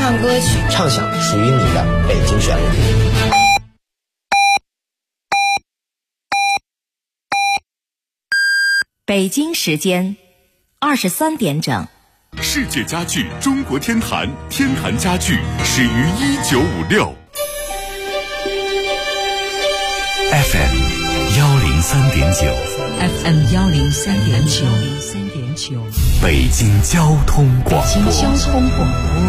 唱歌曲， 畅想属于你的北京旋律。 北京时间23点整。 世界家具中国天坛，天坛家具始于1956。 FM 103.9 FM 103.9 北京交通广播。 北京交通广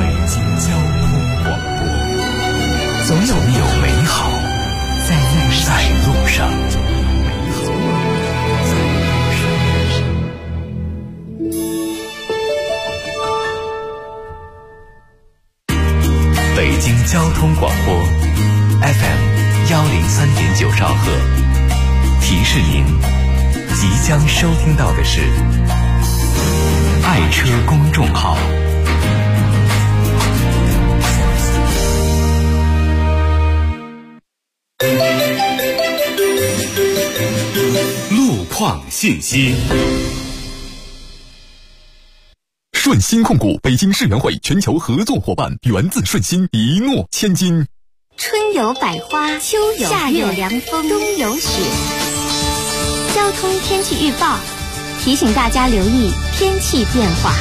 播， 总有美好在路上。北京交通广播 FM 103.9兆赫，提示您即将收听到的是爱车公众号。 路况信息。 顺鑫控股北京世园会全球合作伙伴，源自顺鑫，一诺千金。 春有百花，秋有夏有凉风，冬有雪。交通天气预报提醒大家留意天气变化。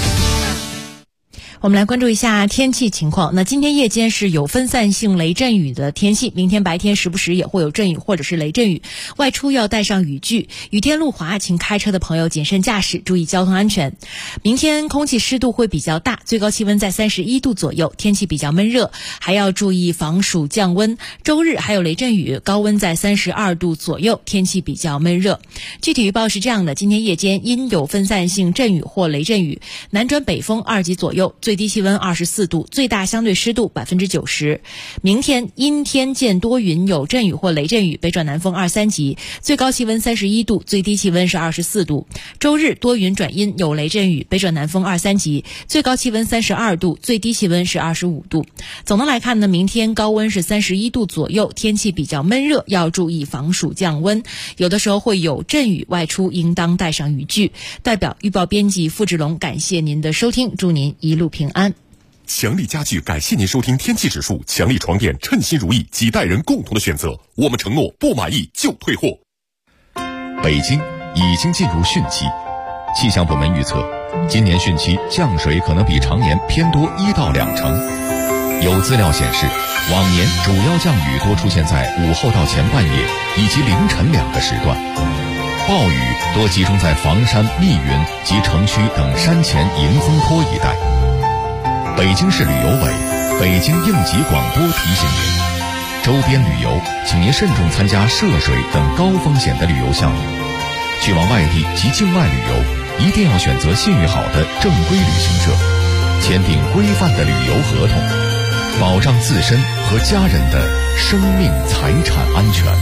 我们来关注一下天气情况。那今天夜间是有分散性雷阵雨的天气，明天白天时不时也会有阵雨或者是雷阵雨，外出要带上雨具。雨天路滑，请开车的朋友谨慎驾驶，注意交通安全。明天空气湿度会比较大，最高气温在31度左右，天气比较闷热，还要注意防暑降温。周日还有雷阵雨，高温在32度左右，天气比较闷热。具体预报是这样的：今天夜间因有分散性阵雨或雷阵雨，南转北风2级左右，最低气温24度，最大相对湿度90%。明天阴天见多云，有阵雨或雷阵雨，北转南风2、3级，最高气温31度，最低气温是24度。周日多云转阴，有雷阵雨，北转南风2、3级，最高气温32度，最低气温是25度。总的来看呢，明天高温是31度左右，天气比较闷热，要注意防暑降温，有的时候会有阵雨，外出应当带上雨具。代表预报编辑付志龙，感谢您的收听，祝您一路平安。 强力家具感谢您收听天气指数，强力床垫称心如意，几代人共同的选择，我们承诺不满意就退货。 北京已经进入汛期，气象部门预测，今年汛期降水可能比常年偏多1到2成。有资料显示，往年主要降雨多出现在午后到前半夜以及凌晨2个时段，暴雨多集中在房山、密云及城区等山前迎风坡一带。北京市旅游委、北京应急广播提醒您，周边旅游请您慎重参加涉水等高风险的旅游项目。去往外地及境外旅游，一定要选择信誉好的正规旅行社，签订规范的旅游合同，保障自身和家人的生命财产安全。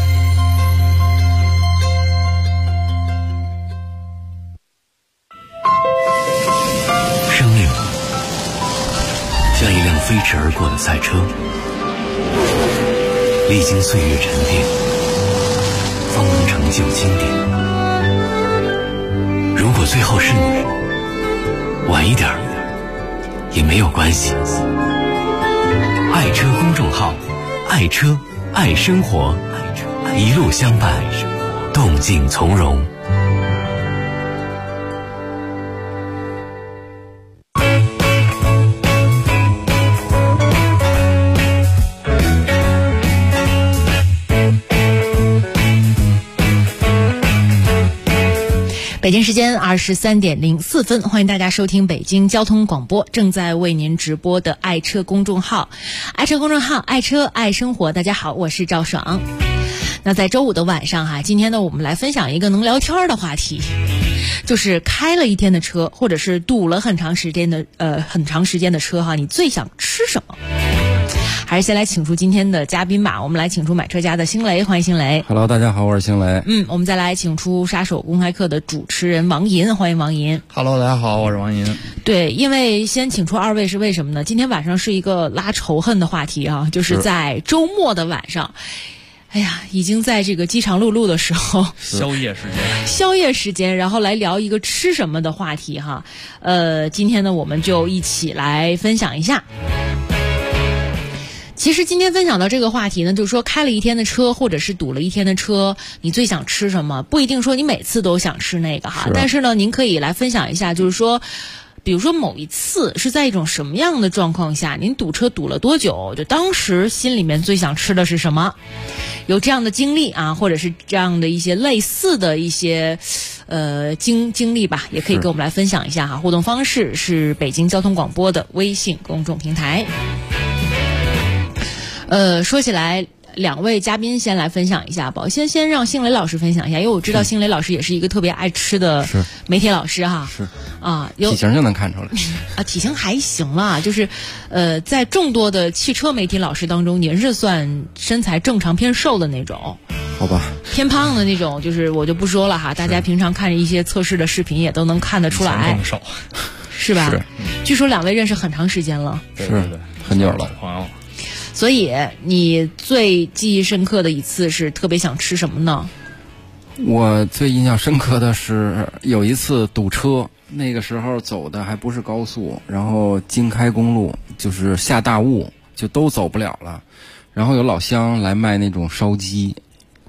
像一辆飞驰而过的赛车，历经岁月沉淀，方能成就经典。如果最后是你，晚一点也没有关系。爱车公众号，爱车爱生活，一路相伴，动静从容。 北京时间23点04分，欢迎大家收听北京交通广播，正在为您直播的爱车公众号，爱车公众号，爱车爱生活。大家好，我是赵爽。那在周五的晚上今天呢，我们来分享一个能聊天的话题，就是开了一天的车，或者是堵了很长时间的车你最想吃什么？还是先来请出今天的嘉宾吧。我们来请出买车家的星雷，欢迎星雷。 Hello， 大家好，我是星雷。 我们再来请出杀手公开课的主持人王银，欢迎王银。 Hello， 大家好，我是王银。 对，因为先请出二位是为什么呢？今天晚上是一个拉仇恨的话题就是在周末的晚上。已经在这个饥肠辘辘的时候， 宵夜时间，然后来聊一个吃什么的话题今天呢，我们就一起来分享一下。 其实今天分享到这个话题呢，就是说开了一天的车，或者是堵了一天的车，你最想吃什么？不一定说你每次都想吃那个哈，但是呢，您可以来分享一下，就是说，比如说某一次是在一种什么样的状况下，您堵车堵了多久？就当时心里面最想吃的是什么？有这样的经历啊，或者是这样的一些类似的一些经历吧，也可以跟我们来分享一下哈。互动方式是北京交通广播的微信公众平台。说起来，两位嘉宾先来分享一下吧。先让辛雷老师分享一下，因为我知道辛雷老师也是一个特别爱吃的媒体老师哈。 是啊， 体型就能看出来啊，体型还行啦，就是在众多的汽车媒体老师当中，您是算身材正常偏瘦的那种。 好吧， 偏胖的那种，就是我就不说了哈，大家平常看着一些测试的视频也都能看得出来， 更瘦， 是吧？是。据说两位认识很长时间了， 是很久了，朋友。 所以你最记忆深刻的一次是特别想吃什么呢？ 我最印象深刻的是有一次堵车，那个时候走的还不是高速，然后京开公路就是下大雾，就都走不了了。然后有老乡来卖那种烧鸡，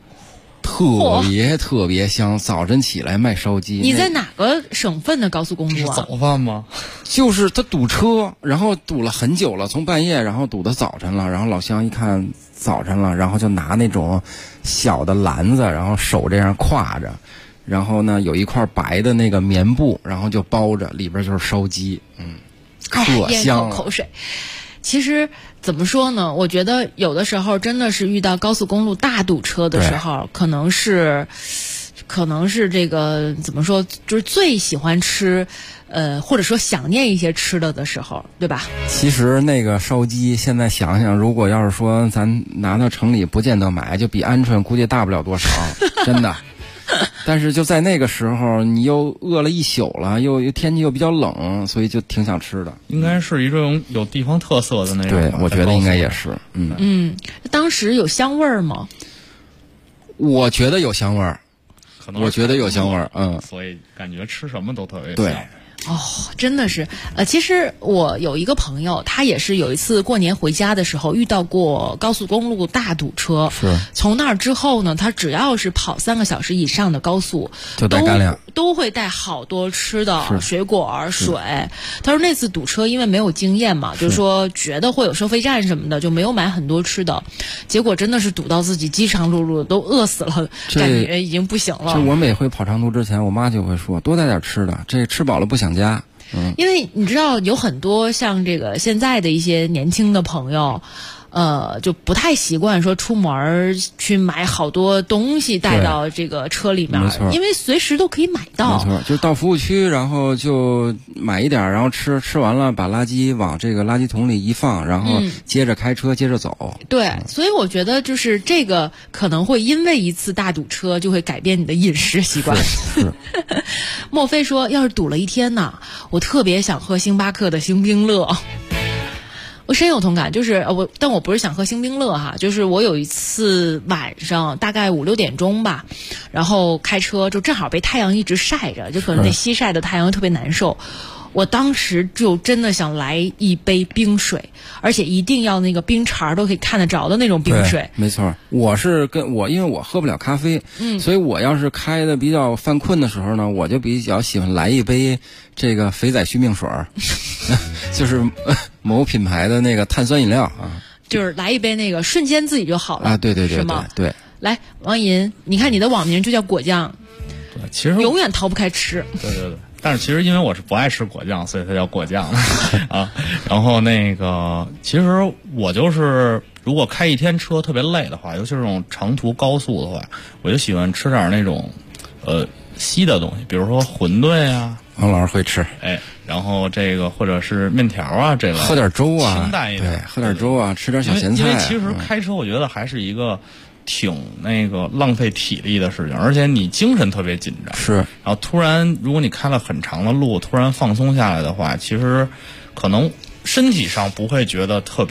特别香。早晨起来卖烧鸡。 你在哪个省份的高速公路啊？ 是早饭吗？就是他堵车，然后堵了很久了，从半夜然后堵到早晨了，然后老乡一看早晨了，然后就拿那种小的篮子，然后手这样挎着，然后呢有一块白的那个棉布，然后就包着，里边就是烧鸡，可香了。 口水。其实怎么说呢，我觉得有的时候真的是遇到高速公路大堵车的时候，可能是这个怎么说，就是最喜欢吃或者说想念一些吃的时候，对吧？ 其实那个烧鸡现在想想，如果要是说咱拿到城里不见得买，就比鹌鹑估计大不了多少，真的。但是就在那个时候，你又饿了一宿了，又天气又比较冷，所以就挺想吃的。 应该是一种有地方特色的那种。 对，我觉得应该也是。 当时有香味儿吗？ 我觉得有香味儿， 我觉得有香味儿。 所以感觉吃什么都特别香。 对。 哦，真的是，其实我有一个朋友，他也是有一次过年回家的时候遇到过高速公路大堵车。 是。 从那儿之后呢，他只要是跑3个小时以上的高速， 就带干粮， 都会带好多吃的，水果、水。他说那次堵车因为没有经验嘛，就是说觉得会有收费站什么的，就没有买很多吃的，结果真的是堵到自己饥肠辘辘，都饿死了，感觉已经不行了。 就我每回跑长途之前，我妈就会说多带点吃的，这吃饱了不想家。 因为你知道有很多像这个现在的一些年轻的朋友，就不太习惯说出门去买好多东西带到这个车里面，因为随时都可以买到。 没错，就到服务区，然后就买一点，然后吃完了，把垃圾往这个垃圾桶里一放，然后接着开车，接着走。 对，所以我觉得就是这个可能会因为一次大堵车就会改变你的饮食习惯。 是。 莫非说要是堵了一天呢，我特别想喝星巴克的星冰乐。我深有同感，就是但我不是想喝星冰乐哈，就是我有一次晚上大概5、6点钟吧，然后开车就正好被太阳一直晒着，就可能那西晒的太阳特别难受。我当时就真的想来一杯冰水，而且一定要那个冰碴都可以看得着的那种冰水。 没错，我是因为我喝不了咖啡，所以我要是开的比较犯困的时候呢，我就比较喜欢来一杯这个肥仔续命水就是某品牌的那个碳酸饮料啊， 就是来一杯那个瞬间自己就好了啊，对， 是吗？ 对。 来，王银，你看你的网名就叫果酱， 对，其实永远逃不开吃。 对。但是其实因为我是不爱吃果酱，所以它叫果酱啊。然后那个，其实我就是如果开一天车特别累的话，尤其是这种长途高速的话，我就喜欢吃点那种稀的东西，比如说馄饨啊。 王老师会吃， 然后这个或者是面条啊这类， 喝点粥啊， 清淡一点， 对，喝点粥啊，吃点小咸菜。 因为其实开车我觉得还是一个挺那个浪费体力的事情，而且你精神特别紧张。 是。 然后突然，如果你开了很长的路，突然放松下来的话，其实可能身体上不会觉得特别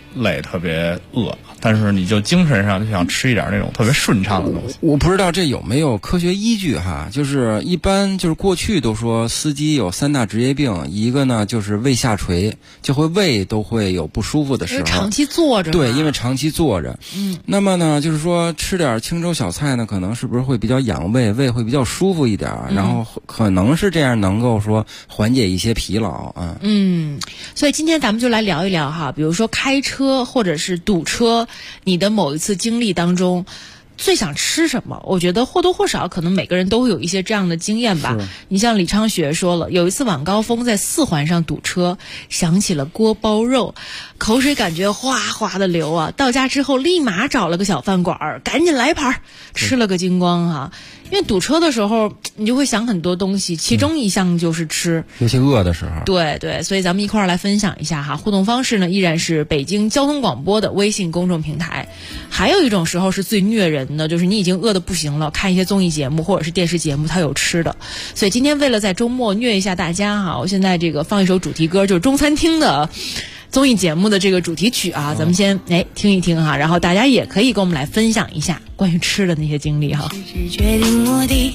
累、特别饿，但是你就精神上就想吃一点那种特别顺畅的东西。 我不知道这有没有科学依据哈，就是一般就是过去都说司机有3大职业病，一个呢就是胃下垂，就会胃都会有不舒服的时候， 长期坐着。 对，因为长期坐着。那么呢，就是说吃点清粥小菜呢，可能是不是会比较养胃，胃会比较舒服一点，然后可能是这样能够说缓解一些疲劳啊。 所以今天咱们就来聊一聊哈，比如说开车或者是堵车，你的某一次经历当中最想吃什么？我觉得或多或少可能每个人都会有一些这样的经验吧。你像李昌学说了，有一次晚高峰在4环上堵车，想起了锅包肉，口水感觉哗哗的流啊。到家之后立马找了个小饭馆，赶紧来盘吃了个精光哈。因为堵车的时候你就会想很多东西，其中一项就是吃， 尤其饿的时候。 对，所以咱们一块儿来分享一下哈。互动方式呢依然是北京交通广播的微信公众平台。还有一种时候是最虐人的，就是你已经饿得不行了，看一些综艺节目或者是电视节目它有吃的。所以今天为了在周末虐一下大家哈，我现在这个放一首主题歌，就是中餐厅的综艺节目的这个主题曲啊，咱们先听一听哈，然后大家也可以跟我们来分享一下关于吃的那些经历哈。 决定我的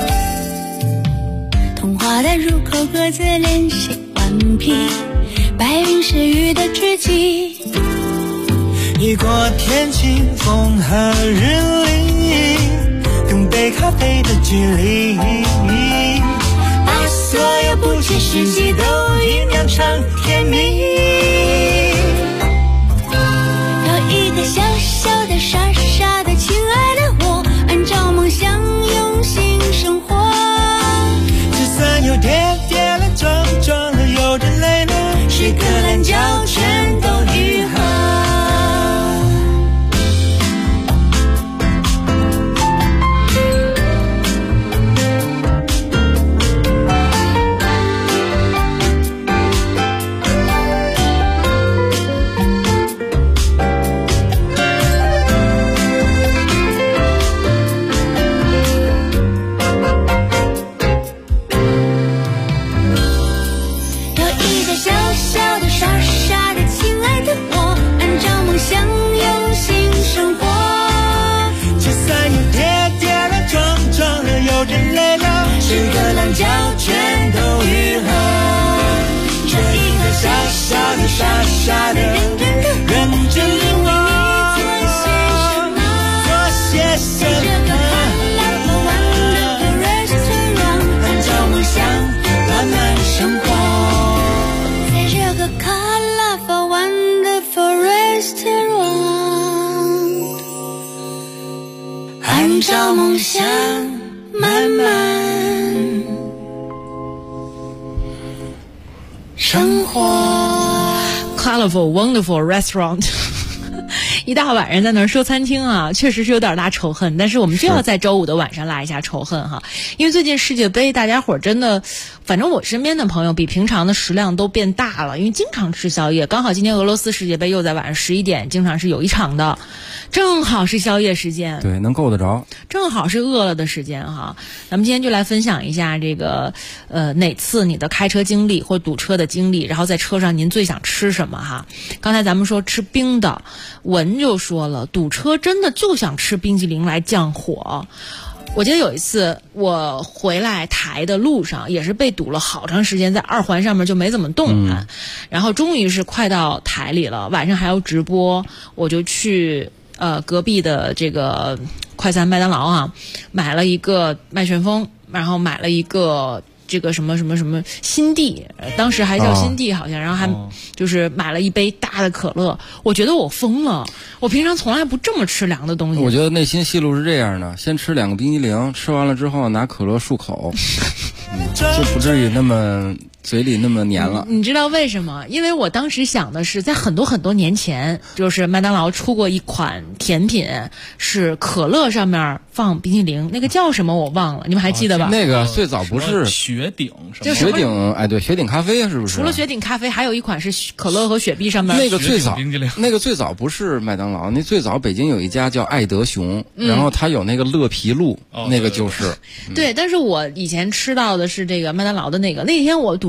童话的入口，各自联系顽皮，白云是雨的知己， 一过天晴风和日丽，用杯咖啡的距离，把所有不切实际都酝酿成甜蜜。 有一个小小的傻傻的亲爱的我，按照梦想用心生活， 就算有跌跌了撞撞了有着泪了， 是个懒觉全都愈合。 傻傻的认真的我做些什么，按照梦想慢慢生活， 在这个 colorful wonderful restaurant， 按照梦想慢慢生活。 Colorful Wonderful Restaurant 一大晚上在那儿说餐厅啊，确实是有点大仇恨，但是我们就要在周五的晚上拉一下仇恨哈。因为最近世界杯大家伙真的，反正我身边的朋友比平常的食量都变大了，因为经常吃宵夜，刚好今天俄罗斯世界杯又在晚上11点经常是有一场的，正好是宵夜时间， 对，能够得着， 正好是饿了的时间哈。咱们今天就来分享一下这个哪次你的开车经历或堵车的经历，然后在车上您最想吃什么哈。刚才咱们说吃冰的，文就说了，堵车真的就想吃冰淇淋来降火。我记得有一次我回来台的路上也是被堵了好长时间，在2环上面就没怎么动弹，然后终于是快到台里了，晚上还要直播，我就去隔壁的这个快餐麦当劳啊，买了一个麦旋风，然后买了一个这个什么什么什么新地，当时还叫新地好像，然后还就是买了一杯大的可乐。我觉得我疯了，我平常从来不这么吃凉的东西。 我觉得内心戏路是这样的，先吃2个冰激凌，吃完了之后拿可乐漱口就不至于那么嘴里那么黏了。 你知道为什么？因为我当时想的是，在很多很多年前，就是麦当劳出过一款甜品，是可乐上面放冰淇淋，那个叫什么我忘了，你们还记得吧？ 那个最早不是雪顶什么？ 雪顶，哎，对，雪顶咖啡是不是？ 除了雪顶咖啡，还有一款是可乐和雪碧上面。 那个最早不是麦当劳，那最早北京有一家叫爱德熊，然后它有那个乐皮露，那个就是。 对，但是我以前吃到的是这个麦当劳的那个。那天我堵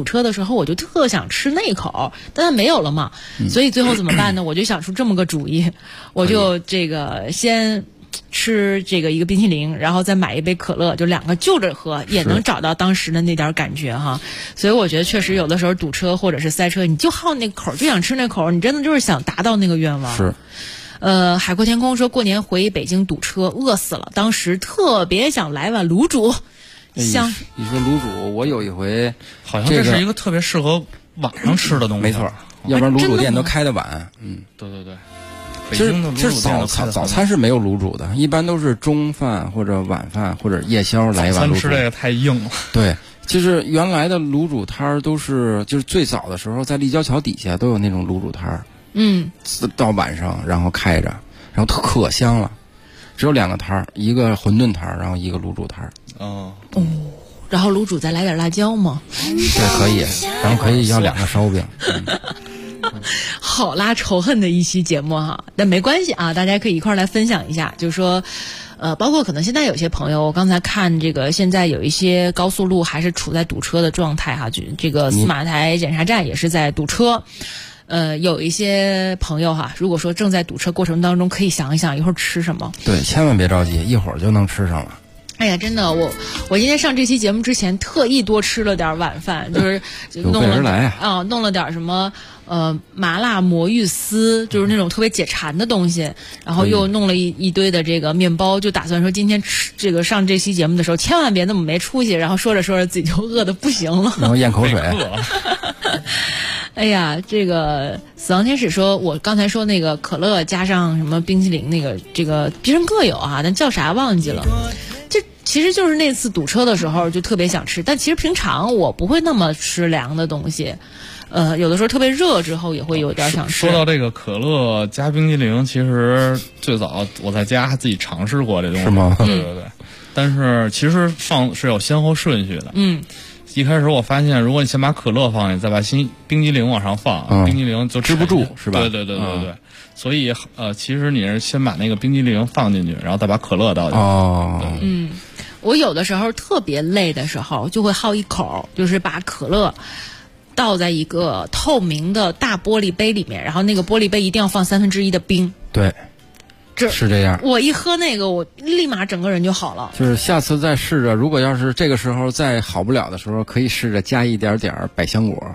车的时候，我就特想吃那口，但它没有了嘛，所以最后怎么办呢？我就想出这么个主意，我就这个先吃这个一个冰淇淋，然后再买一杯可乐，就2个就着喝，也能找到当时的那点感觉哈。所以我觉得确实有的时候堵车或者是塞车，你就好那口，就想吃那口，你真的就是想达到那个愿望。 是。 海阔天空说过年回北京堵车饿死了，当时特别想来碗卤煮。香， 你说卤煮，我有一回好像这是一个特别适合晚上吃的东西。 没错，要不然卤煮店都开得晚。 对对对。 其实早餐是没有卤煮的，一般都是中饭或者晚饭或者夜宵来一碗卤煮。 早餐吃这个太硬了。 对，其实原来的卤煮摊儿都是，就是最早的时候在立交桥底下都有那种卤煮摊儿。到晚上然后开着，然后可香了。只有2个摊儿，一个馄饨摊儿，然后一个卤煮摊儿。 然后卤煮再来点辣椒吗？ 对，可以，然后可以要2个烧饼。 好拉仇恨的一期节目哈，但没关系啊，大家可以一块来分享一下，就是说包括可能现在有些朋友，我刚才看这个现在有一些高速路还是处在堵车的状态哈，就这个司马台检查站也是在堵车。有一些朋友哈，如果说正在堵车过程当中，可以想一想一会儿吃什么。 对，千万别着急，一会儿就能吃上了。 哎呀，真的，我今天上这期节目之前特意多吃了点晚饭，就是弄了点什么麻辣魔芋丝，就是那种特别解馋的东西，然后又弄了一堆的这个面包，就打算说今天吃这个上这期节目的时候千万别那么没出息，然后说着说着自己就饿得不行了， 然后咽口水。 哎呀，这个死亡天使说，我刚才说那个可乐加上什么冰淇淋，那个这个别人各有啊，但叫啥忘记了。这其实就是那次堵车的时候就特别想吃，但其实平常我不会那么吃凉的东西。有的时候特别热之后也会有点想吃。 说到这个可乐加冰淇淋，其实最早我在家自己尝试过这东西。 是吗？ 对对对。但是其实放是有先后顺序的。一开始我发现，如果你先把可乐放进，再把冰激凌往上放，冰激凌就吃不住，是吧？ 对对对对对。所以其实你是先把那个冰激凌放进去，然后再把可乐倒进去。 我有的时候特别累的时候，就会好一口，就是把可乐倒在一个透明的大玻璃杯里面，然后那个玻璃杯一定要放1/3的冰。 对。是这样， 我一喝那个，我立马整个人就好了。 就是下次再试着，如果要是这个时候再好不了的时候，可以试着加一点百香果。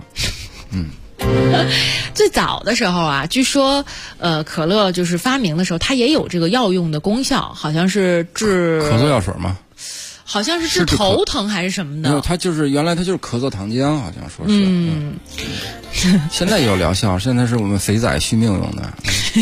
最早的时候啊，据说可乐就是发明的时候，它也有这个药用的功效，好像是治咳嗽药水吗？ 好像是治头疼还是什么的。 没有，它就是原来它就是咳嗽糖浆，好像说是。现在也有疗效，现在是我们肥仔续命用的。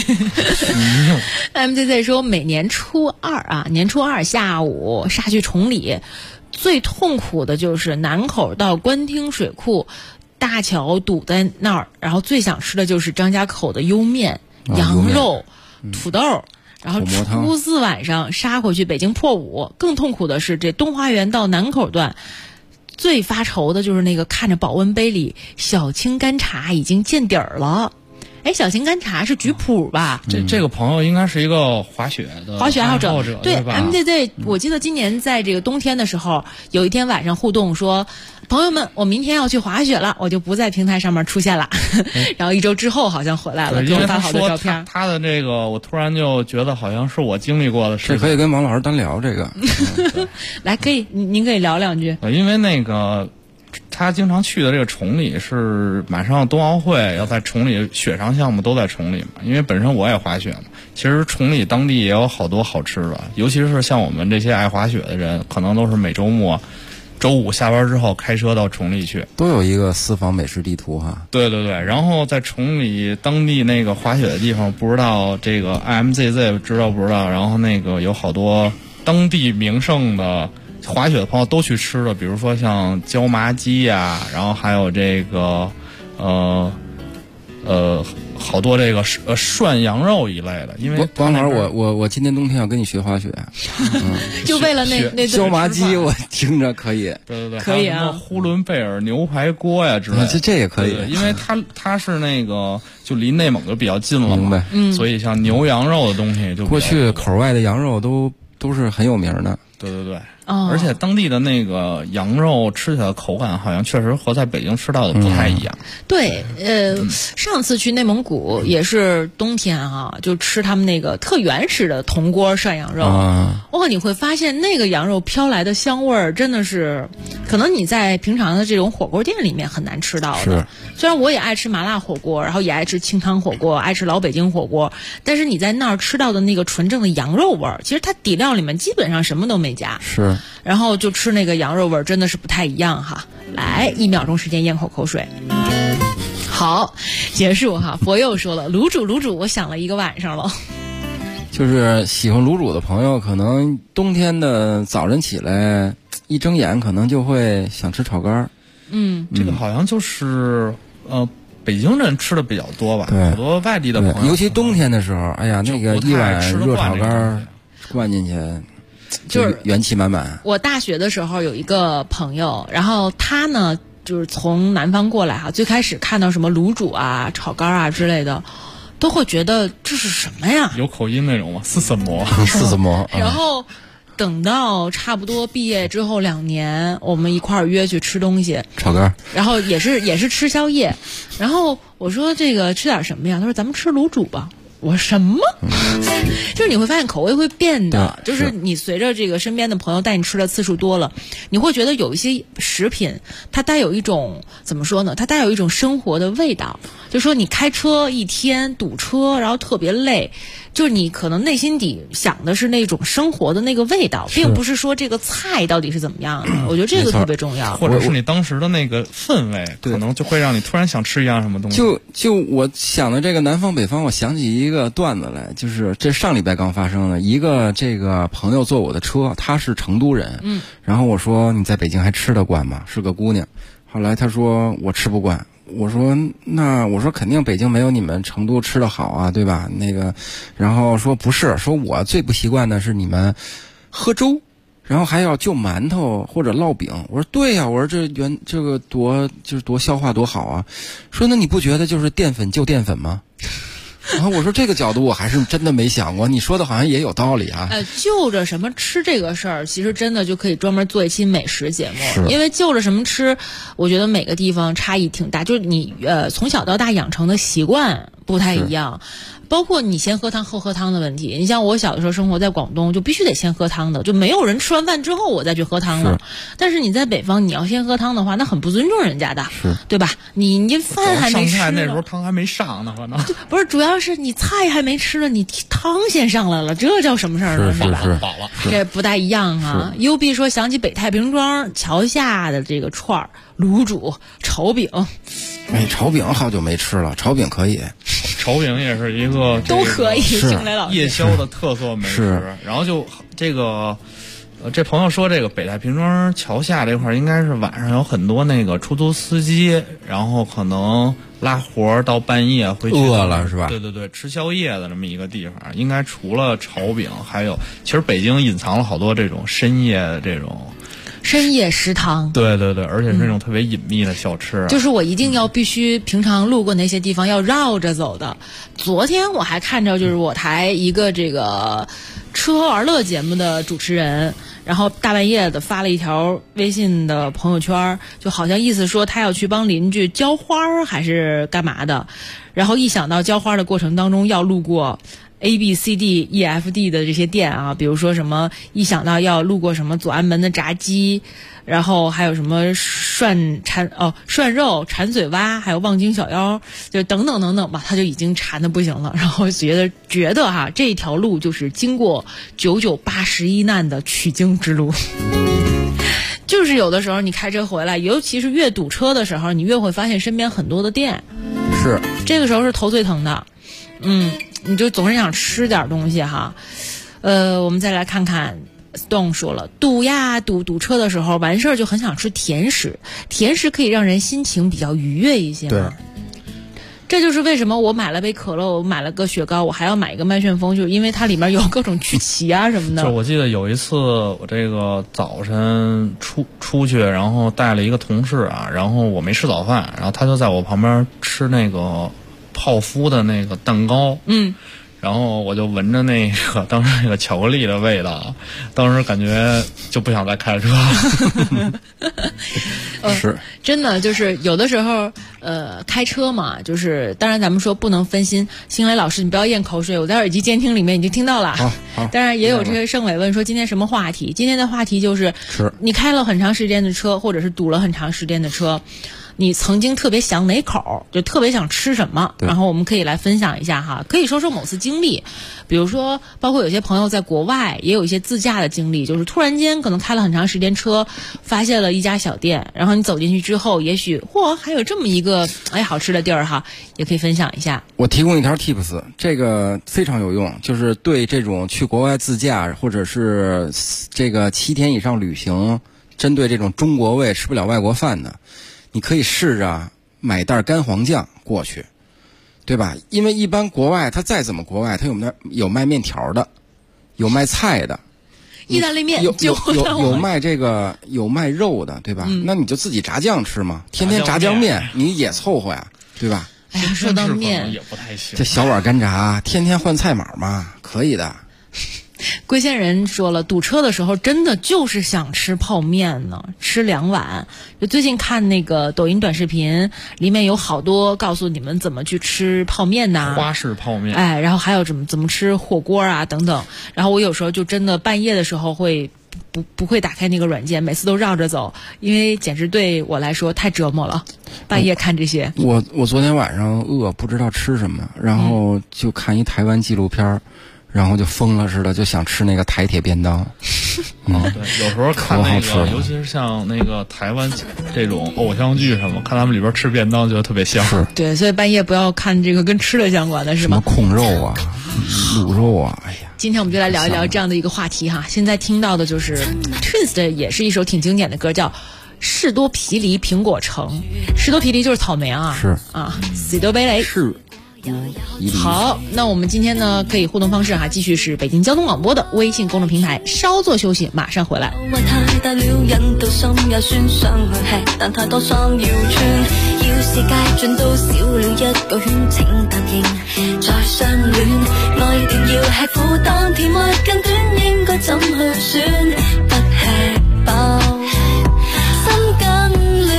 MZZ 说，每年初二下午杀去崇礼，最痛苦的就是南口到官厅水库大桥堵在那儿，然后最想吃的就是张家口的莜面、羊肉、土豆。然后初4晚上杀回去北京破5，更痛苦的是这东华园到南口段，最发愁的就是那个看着保温杯里小青干茶已经见底儿了。哎，小青干茶是菊普吧？ 这个朋友应该是一个滑雪爱好者， 对 MZZ， 我记得今年在这个冬天的时候，有一天晚上互动说，朋友们，我明天要去滑雪了，我就不在平台上面出现了。然后1周之后好像回来了，给我发好多照片。 他的这个，我突然就觉得好像是我经历过的事情。 这可以跟王老师单聊这个。 来，可以，您可以聊两句。 因为那个。他经常去的这个崇礼是马上冬奥会要在崇礼雪上项目都在崇礼嘛，因为本身我也滑雪嘛。其实崇礼当地也有好多好吃的，尤其是像我们这些爱滑雪的人，可能都是每周末周5下班之后开车到崇礼去， 都有一个私房美食地图哈。 对对对，然后在崇礼当地那个滑雪的地方，不知道这个 IMZZ 知道不知道？然后那个有好多当地名胜的。滑雪的朋友都去吃的，比如说像椒麻鸡呀，然后还有这个好多这个涮羊肉一类的。因为王老师，我今年冬天要跟你学滑雪， 就为了那椒麻鸡，我听着可以。 对对对， 可以啊。 还有什么呼伦贝尔牛排锅呀之类的， 这也可以。 对，因为它是那个就离内蒙就比较近了嘛，所以像牛羊肉的东西就过去口外的羊肉都是很有名的。 对对对。 而且当地的那个羊肉吃起来口感好像确实和在北京吃到的不太一样。 对，上次去内蒙古也是冬天啊，就吃他们那个特原始的铜锅涮羊肉。哇，你会发现那个羊肉飘来的香味儿真的是，可能你在平常的这种火锅店里面很难吃到的。虽然我也爱吃麻辣火锅，然后也爱吃清汤火锅，爱吃老北京火锅，但是你在那儿吃到的那个纯正的羊肉味儿，其实它底料里面基本上什么都没加。 是。 然后就吃那个羊肉味儿真的是不太一样哈。来，1秒钟时间咽口水。好，结束哈。佛佑说了，卤煮，我想了一个晚上了。 就是喜欢卤煮的朋友，可能冬天的早晨起来一睁眼，可能就会想吃炒肝。 这个好像就是北京人吃的比较多吧，好多外地的朋友， 尤其冬天的时候，哎呀，那个一碗热炒肝灌进去，就是元气满满。 我大学的时候有一个朋友，然后他呢就是从南方过来哈，最开始看到什么卤煮啊、炒肝啊之类的，都会觉得这是什么呀？ 有口音那种吗？是什么？ 是什么？ 然后等到差不多毕业之后2年，我们一块儿约去吃东西， 炒肝， 然后也是吃宵夜，然后我说这个吃点什么呀？他说咱们吃卤煮吧。我说什么？就是你会发现口味会变的，就是你随着这个身边的朋友带你吃的次数多了，你会觉得有一些食品它带有一种怎么说呢？它带有一种生活的味道。就说你开车一天堵车，然后特别累，就是你可能内心底想的是那种生活的那个味道，并不是说这个菜到底是怎么样的。我觉得这个特别重要， 或者是你当时的那个氛围，可能就会让你突然想吃一样什么东西。 就我想的这个南方北方，我想起一个段子来，就是这上礼拜刚发生的，一个这个朋友坐我的车，他是成都人，然后我说你在北京还吃得惯吗？是个姑娘，后来他说我吃不惯。我说肯定北京没有你们成都吃的好啊，对吧？那个，然后说不是，说我最不习惯的是你们喝粥，然后还要就馒头或者烙饼。我说对呀，我说这个多消化多好啊。说那你不觉得就是淀粉就淀粉吗？然后我说这个角度我还是真的没想过，你说的好像也有道理啊。 就着什么吃这个事儿，其实真的就可以专门做一期美食节目，因为就着什么吃，我觉得每个地方差异挺大，就是你从小到大养成的习惯不太一样。包括你先喝汤后喝汤的问题，你像我小的时候生活在广东，就必须得先喝汤的，就没有人吃完饭之后我再去喝汤了。但是你在北方，你要先喝汤的话，那很不尊重人家的，对吧？你饭还没吃呢， 那时候汤还没上呢，可能不是，主要是你菜还没吃呢，你汤先上来了，这叫什么事儿呢？ 是饱了， 这不大一样啊。UB 说想起北太平庄桥下的这个串儿、卤煮、炒饼。 炒饼好久没吃了，炒饼可以。 炒饼也是一个都可以，兴雷老师夜宵的特色美食。然后就这个，这朋友说这个北太平庄桥下这块应该是晚上有很多那个出租司机，然后可能拉活到半夜会去饿了是吧？ 对，吃宵夜的这么一个地方。应该除了炒饼，还有其实北京隐藏了好多这种深夜的这种。 深夜食堂， 对，而且是那种特别隐秘的小吃， 就是我一定要必须平常路过那些地方要绕着走的。昨天我还看着就是我台一个这个吃喝玩乐节目的主持人，然后大半夜的发了一条微信的朋友圈，就好像意思说他要去帮邻居浇花还是干嘛的，然后一想到浇花的过程当中要路过ABCDEFD 的这些店啊，比如说什么一想到要路过什么左安门的炸鸡，然后还有什么涮肉、馋嘴蛙，还有望京小腰，就等等吧，他就已经馋得不行了。然后觉得哈，这条路就是经过99811难的取经之路。就是有的时候你开车回来，尤其是越堵车的时候，你越会发现身边很多的店， 是这个时候是头最疼的。你就总是想吃点东西哈。我们再来看看 Stone 说了，堵车的时候完事儿就很想吃甜食，甜食可以让人心情比较愉悦一些嘛。 对， 这就是为什么我买了杯可乐，我买了个雪糕，我还要买一个麦旋风，就是因为它里面有各种曲奇啊什么的。 就我记得有一次我这个早晨出去，然后带了一个同事啊，然后我没吃早饭，然后他就在我旁边吃那个泡芙的那个蛋糕， 然后我就闻着那个当时那个巧克力的味道，当时感觉就不想再开车了。 是真的，就是有的时候开车嘛，就是当然咱们说不能分心。星雷老师，你不要咽口水，我在耳机监听里面已经听到了。 好， 当然也有这个盛伟问说今天什么话题？今天的话题就是你开了很长时间的车，或者是堵了很长时间的车，你曾经特别想哪口，就特别想吃什么，然后我们可以来分享一下哈，可以说说某次经历，比如说包括有些朋友在国外也有一些自驾的经历，就是突然间可能开了很长时间车，发现了一家小店，然后你走进去之后，也许还有这么一个好吃的地儿哈，也可以分享一下。 我提供一条 tips， 这个非常有用，就是对这种去国外自驾或者是这个7天以上旅行，针对这种中国胃吃不了外国饭的，你可以试着买袋干黄酱过去，对吧？因为一般国外它再怎么国外，它有卖面条的，有卖菜的， 意大利面有卖这个有卖肉的，对吧？那你就自己炸酱吃嘛，天天炸酱面你也凑合呀，对吧？ 哎呀，说到面也不太行， 这小碗干炸，天天换菜码嘛，可以的。 龟仙人说了，堵车的时候真的就是想吃泡面呢，吃2碗。就最近看那个抖音短视频，里面有好多告诉你们怎么去吃泡面呐， 花式泡面， 然后还有怎么吃火锅啊等等。然后我有时候就真的半夜的时候会不会打开那个软件，每次都绕着走，因为简直对我来说太折磨了。半夜看这些， 我昨天晚上饿，不知道吃什么，然后就看一台湾纪录片。然后就疯了似的，就想吃那个台铁便当。 对，有时候看那个，尤其是像那个台湾这种偶像剧什么，看他们里边吃便当，觉得特别香。 是， 对，所以半夜不要看这个跟吃的相关的，是吗？ 什么控肉啊、卤肉啊，哎呀。 今天我们就来聊一聊这样的一个话题哈。现在听到的就是 Twins 的，也是一首挺经典的歌，叫《士多啤梨苹果城》。士多啤梨就是草莓啊。 是啊，士多啤梨是。 好，那我们今天呢，可以互动方式继续是北京交通广播的微信公众平台，稍作休息，马上回来。 太大了，引到心也酸，想去吃，但太多衫要穿，要世界盡到少了一個圈，請答應再相戀，愛定要吃苦，但甜蜜更短，應該怎去選？不吃飽，心更亂，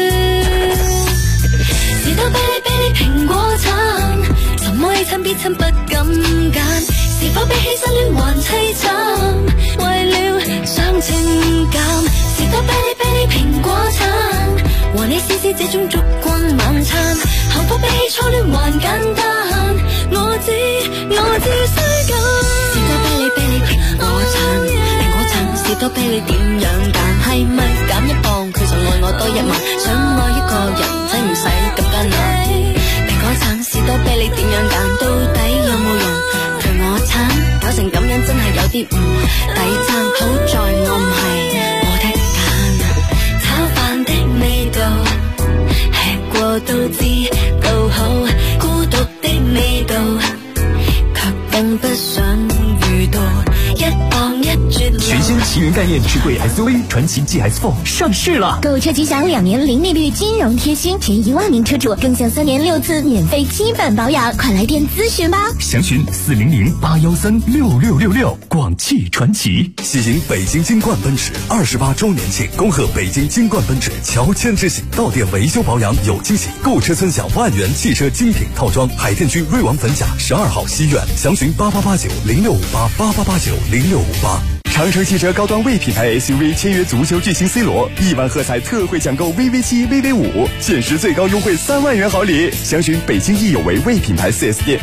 士多啤梨蘋果橙，怎麼一親必親不敢揀？是否比起失戀還凄慘？為了想情感，士多啤梨蘋果橙，和你試試這種燭光晚餐，幸福比起初戀還簡單。我知需揀士多啤梨蘋果橙，蘋果橙士多啤梨點樣揀？係咪減1磅佢就愛我多1萬？想愛一個人使唔使咁艱難？蘋果橙士多啤梨點樣揀？到底有冇用？陪我橙搞成咁樣真係有啲唔抵爭，好在我唔係冇得揀。炒飯的味道吃過都知道好，孤獨的味道卻更不想遇到1磅1絕路。 全新奇云概念智慧 SUV 传奇 GS4 上市了， 购车即享2年零利率金融贴心，前1万名车主更享3年6次免费基本保养，快来电咨询吧。 详询400-813-6666。广汽传祺喜迎北京金冠奔驰28周年庆，恭贺北京金冠奔驰乔迁之喜，到店维修保养有惊喜，购车尊享万元汽车精品套装。海淀区瑞王粉甲12号西苑，详询8889-0658，8889-0658。 长城汽车高端 V 品牌 SUV 签约足球巨星 C 罗，1万喝彩特惠抢购 VV7、VV5，限时最高优惠3万元好礼。详询北京易有为 V 品牌 4S 店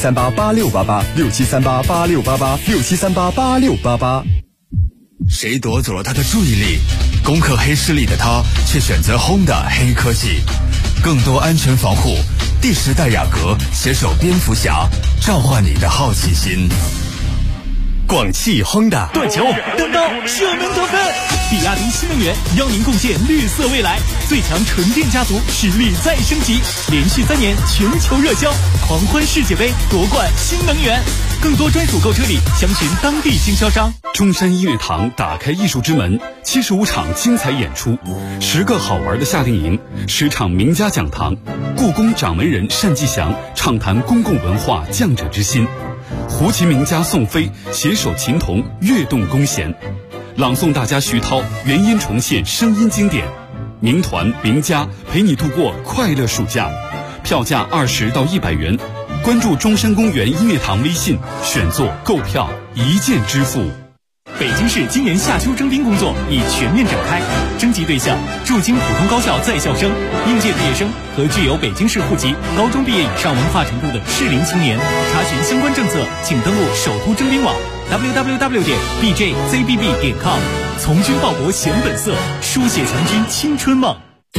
，67388688，67388688，67388688。 谁夺走了他的注意力？攻克黑势力的他，却选择 Honda 黑科技，更多安全防护。第10代雅阁携手蝙蝠侠，召唤你的好奇心。 广汽 Honda 断球、单刀、射门得分，比亚迪新能源邀您共建绿色未来，最强纯电家族实力再升级，连续3年全球热销，狂欢世界杯夺冠新能源，更多专属购车礼，详询当地经销商。 中山音乐堂打开艺术之门，75场精彩演出，10个好玩的夏令营，10场名家讲堂，故宫掌门人单霁翔畅谈公共文化匠者之心。 胡琴名家宋飞携手琴童跃动弓弦，朗诵大家徐涛原音重现声音经典，名团名家陪你度过快乐暑假，票价20到100元。关注中山公园音乐堂微信，选座购票一键支付。 北京市今年夏秋征兵工作已全面展开，征集对象驻京普通高校在校生、应届毕业生和具有北京市户籍、高中毕业以上文化程度的适龄青年。查询相关政策，请登录首都征兵网 www.bjzbb.com。从军报国显本色，书写强军青春梦。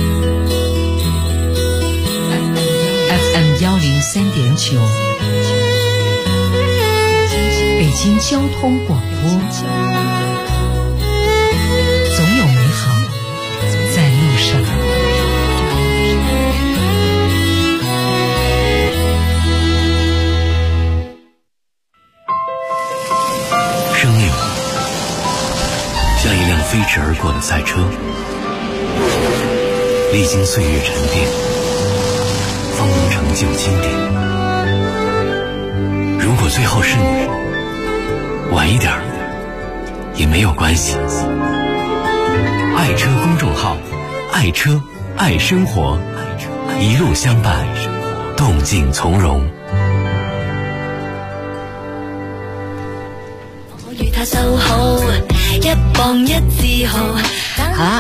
FM 103.9，北京交通广播，总有美好在路上。 生命像一辆飞驰而过的赛车，历经岁月沉淀，方能成就经典。如果最后是你，晚一点也没有关系。爱车公众号，爱车爱生活，一路相伴，动静从容。 好啦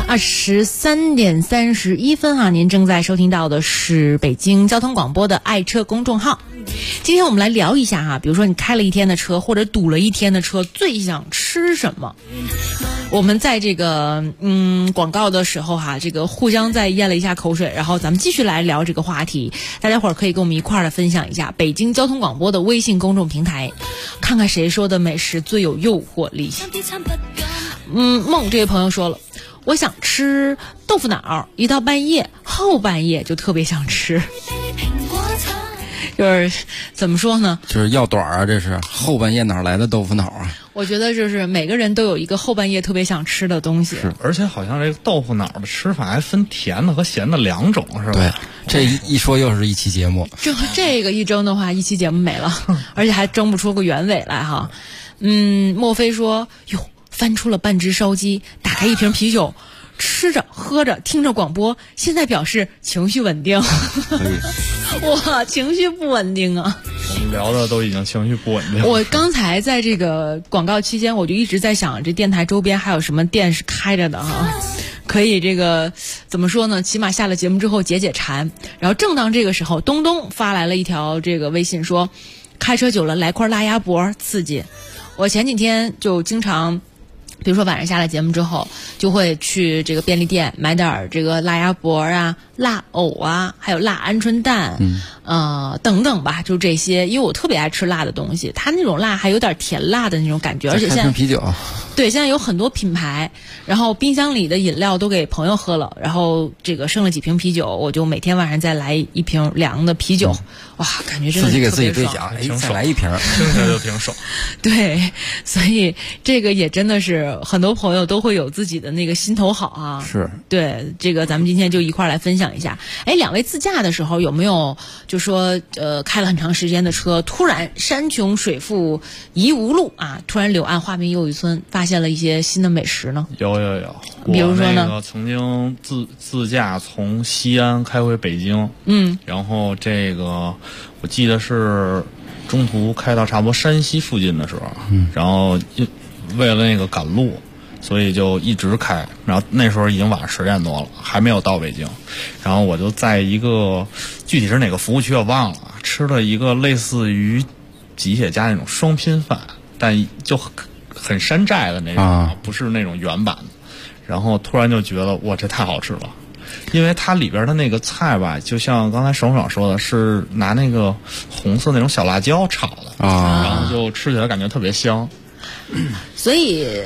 ，23:31啊，您正在收听到的是北京交通广播的爱车公众号。今天我们来聊一下哈，比如说你开了一天的车，或者堵了一天的车，最想吃什么？我们在这个广告的时候哈，这个互相再咽了一下口水，然后咱们继续来聊这个话题。大家伙儿可以跟我们一块儿的分享一下北京交通广播的微信公众平台，看看谁说的美食最有诱惑力。梦这位朋友说了，我想吃豆腐脑，一到半夜后半夜就特别想吃。就是怎么说呢？ 就是要短啊，这是后半夜哪来的豆腐脑啊？ 我觉得就是每个人都有一个后半夜特别想吃的东西。 是，而且好像这个豆腐脑的吃法还分甜的和咸的两种，是吧？ 对，这一说又是一期节目。 这个一蒸的话，一期节目没了，而且还蒸不出个原委来哈。莫非说哟，翻出了半只烧鸡，打开一瓶啤酒。吃着喝着听着广播，现在表示情绪稳定。哇，情绪不稳定啊！ 我们聊的都已经情绪不稳定。 我刚才在这个广告期间，我就一直在想，这电台周边还有什么店是开着的哈，可以这个怎么说呢？起码下了节目之后解解馋。然后正当这个时候，东东发来了一条这个微信说，开车久了来块辣鸭脖刺激。我前几天就经常。比如说晚上下了节目之后，就会去这个便利店买点这个辣鸭脖啊、辣藕啊，还有辣鹌鹑蛋，等等吧，就这些。因为我特别爱吃辣的东西，它那种辣还有点甜辣的那种感觉，而且现在啤酒， 对，现在有很多品牌，然后冰箱里的饮料都给朋友喝了，然后这个剩了几瓶啤酒，我就每天晚上再来一瓶凉的啤酒，哇，感觉真的自己给自己特别爽， 兑奖，再来一瓶， 听起来就挺爽。 对，所以这个也真的是。很多朋友都会有自己的那个心头好啊， 是对这个咱们今天就一块来分享一下。哎，两位自驾的时候有没有就说开了很长时间的车，突然山穷水复疑无路啊，突然柳暗花明又一村，发现了一些新的美食呢？ 有， 比如说呢， 我曾经自驾从西安开回北京，然后这个我记得是中途开到差不多山西附近的时候，然后为了那个赶路，所以就一直开，然后那时候已经晚上10点多了，还没有到北京，然后我就在一个具体是哪个服务区我忘了，吃了一个类似于吉野家那种双拼饭，但就很山寨的那种，不是那种原版的，然后突然就觉得哇，这太好吃了。因为它里边的那个菜吧，就像刚才省长说的，是拿那个红色那种小辣椒炒的，然后就吃起来感觉特别香。 所以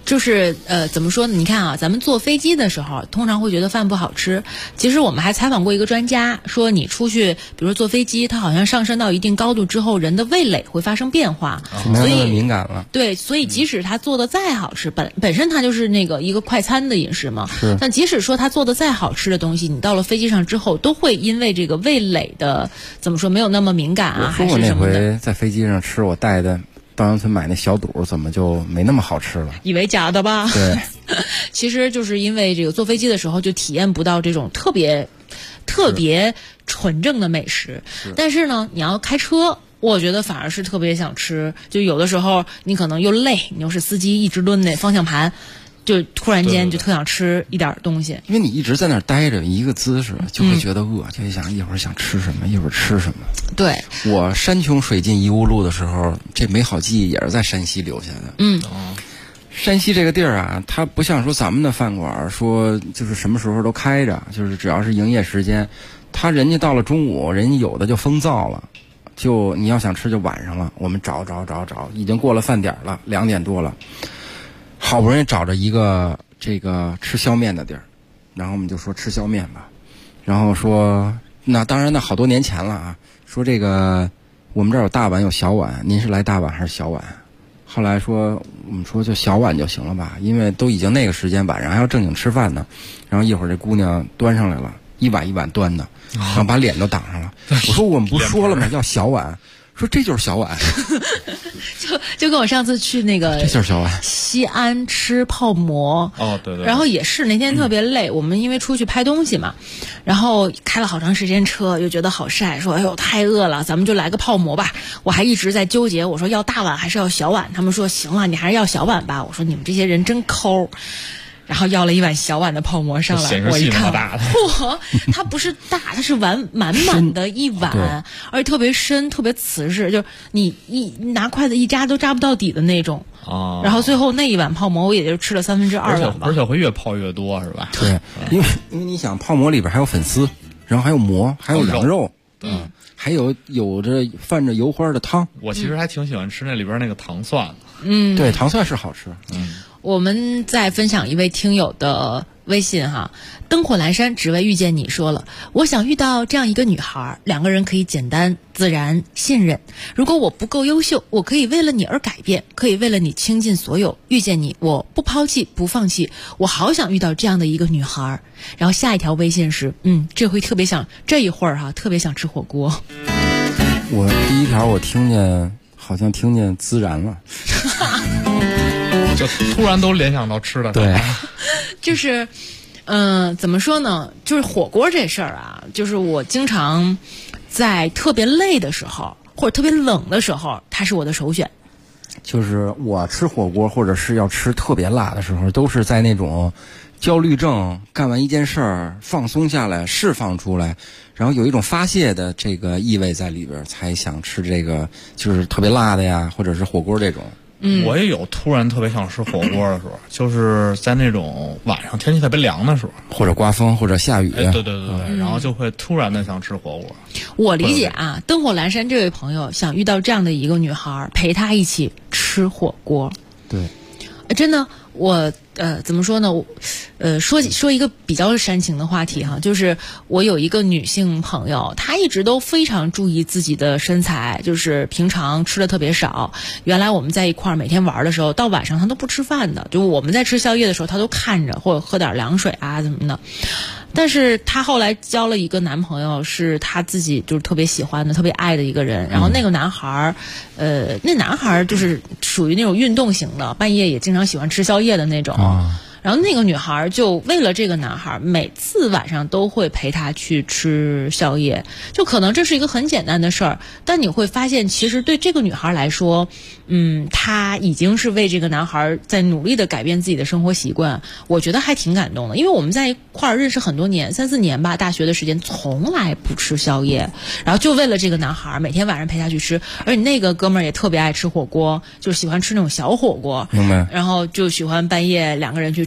就是怎么说呢？你看啊，咱们坐飞机的时候，通常会觉得饭不好吃。其实我们还采访过一个专家，说你出去，比如说坐飞机，它好像上升到一定高度之后，人的味蕾会发生变化， 所以敏感了。 对，所以即使它做的再好吃，本身它就是那个一个快餐的饮食嘛。 是。 但即使说它做的再好吃的东西，你到了飞机上之后，都会因为这个味蕾的怎么说没有那么敏感啊，还是什么的。 我说我那回在飞机上吃我带的。稻香村买那小肚怎么就没那么好吃了？ 以为假的吧？ 对， 其实就是因为这个坐飞机的时候就体验不到这种特别纯正的美食。但是呢，你要开车，我觉得反而是特别想吃。就有的时候你可能又累，你又是司机一直抡那方向盘。就突然间就特想吃一点东西， 因为你一直在那儿待着一个姿势，就会觉得饿，就会想一会儿想吃什么，一会儿吃什么。 对， 我山穷水尽疑无路的时候，这美好记忆也是在山西留下的。山西这个地儿啊，它不像说咱们的饭馆，说就是什么时候都开着，就是只要是营业时间，他人家到了中午，人家有的就封灶了。就你要想吃就晚上了，我们找，已经过了饭点了，2点多了。好不容易找着一个这个吃削面的地儿，然后我们就说吃削面吧，然后说那当然那好多年前了啊，说这个我们这儿有大碗有小碗，您是来大碗还是小碗？后来说我们说就小碗就行了吧，因为都已经那个时间，晚上还要正经吃饭呢。然后一会儿这姑娘端上来了，一碗一碗端的，然后把脸都挡上了。我说我们不是说了吗？要小碗。说这就是小碗， 就跟我上次去那个这就是小碗西安吃泡馍对， 然后也是那天特别累，我们因为出去拍东西嘛，然后开了好长时间车，又觉得好晒，说哎呦太饿了，咱们就来个泡馍吧。我还一直在纠结，我说要大碗还是要小碗，他们说行了，你还是要小碗吧。我说你们这些人真抠。然后要了一碗小碗的泡馍上来，我一看，嚯，它不是大，它是满满的一碗，而且特别深，特别瓷实，就是你拿筷子一扎都扎不到底的那种。然后最后那一碗泡馍，我也就吃了2/3碗吧。 而且会越泡越多，是吧？ 对，因为你想泡馍里边还有粉丝，然后还有馍，还有羊肉，还有着泛着油花的汤。 我其实还挺喜欢吃那里边那个糖蒜的。 对，糖蒜是好吃。 我们在分享一位听友的微信哈，灯火阑珊只为遇见你说了，我想遇到这样一个女孩，2个人可以简单自然信任。如果我不够优秀，我可以为了你而改变，可以为了你倾尽所有。遇见你，我不抛弃不放弃，我好想遇到这样的一个女孩。然后下一条微信是这回特别想这一会儿特别想吃火锅。 我第一条我好像听见孜然了。 就突然都联想到吃的。 对， 就是怎么说呢，就是火锅这事儿啊，就是我经常在特别累的时候或者特别冷的时候，它是我的首选。 就是我吃火锅或者是要吃特别辣的时候，都是在那种焦虑症干完一件事儿放松下来释放出来，然后有一种发泄的这个意味在里边，才想吃这个就是特别辣的呀，或者是火锅这种。 我也有突然特别想吃火锅的时候，就是在那种晚上天气特别凉的时候， 或者刮风或者下雨。 对，然后就会突然的想吃火锅。 我理解啊，灯火阑珊这位朋友想遇到这样的一个女孩，陪她一起吃火锅。 对， 真的，我怎么说呢？说一个比较煽情的话题哈，就是我有一个女性朋友，她一直都非常注意自己的身材，就是平常吃的特别少。原来我们在一块儿每天玩的时候，到晚上她都不吃饭的，就我们在吃宵夜的时候，她都看着或者喝点凉水啊怎么的。但是她后来交了一个男朋友，是她自己就是特别喜欢的、特别爱的一个人。然后那个男孩那男孩就是属于那种运动型的，半夜也经常喜欢吃宵夜的那种。然后那个女孩就为了这个男孩，每次晚上都会陪他去吃宵夜。就可能这是一个很简单的事儿，但你会发现，其实对这个女孩来说，她已经是为这个男孩在努力的改变自己的生活习惯。我觉得还挺感动的，因为我们在一块儿认识很多年，3、4年吧，大学的时间从来不吃宵夜，然后就为了这个男孩，每天晚上陪他去吃。而且那个哥们儿也特别爱吃火锅，就喜欢吃那种小火锅， 明白？ 然后就喜欢半夜2个人去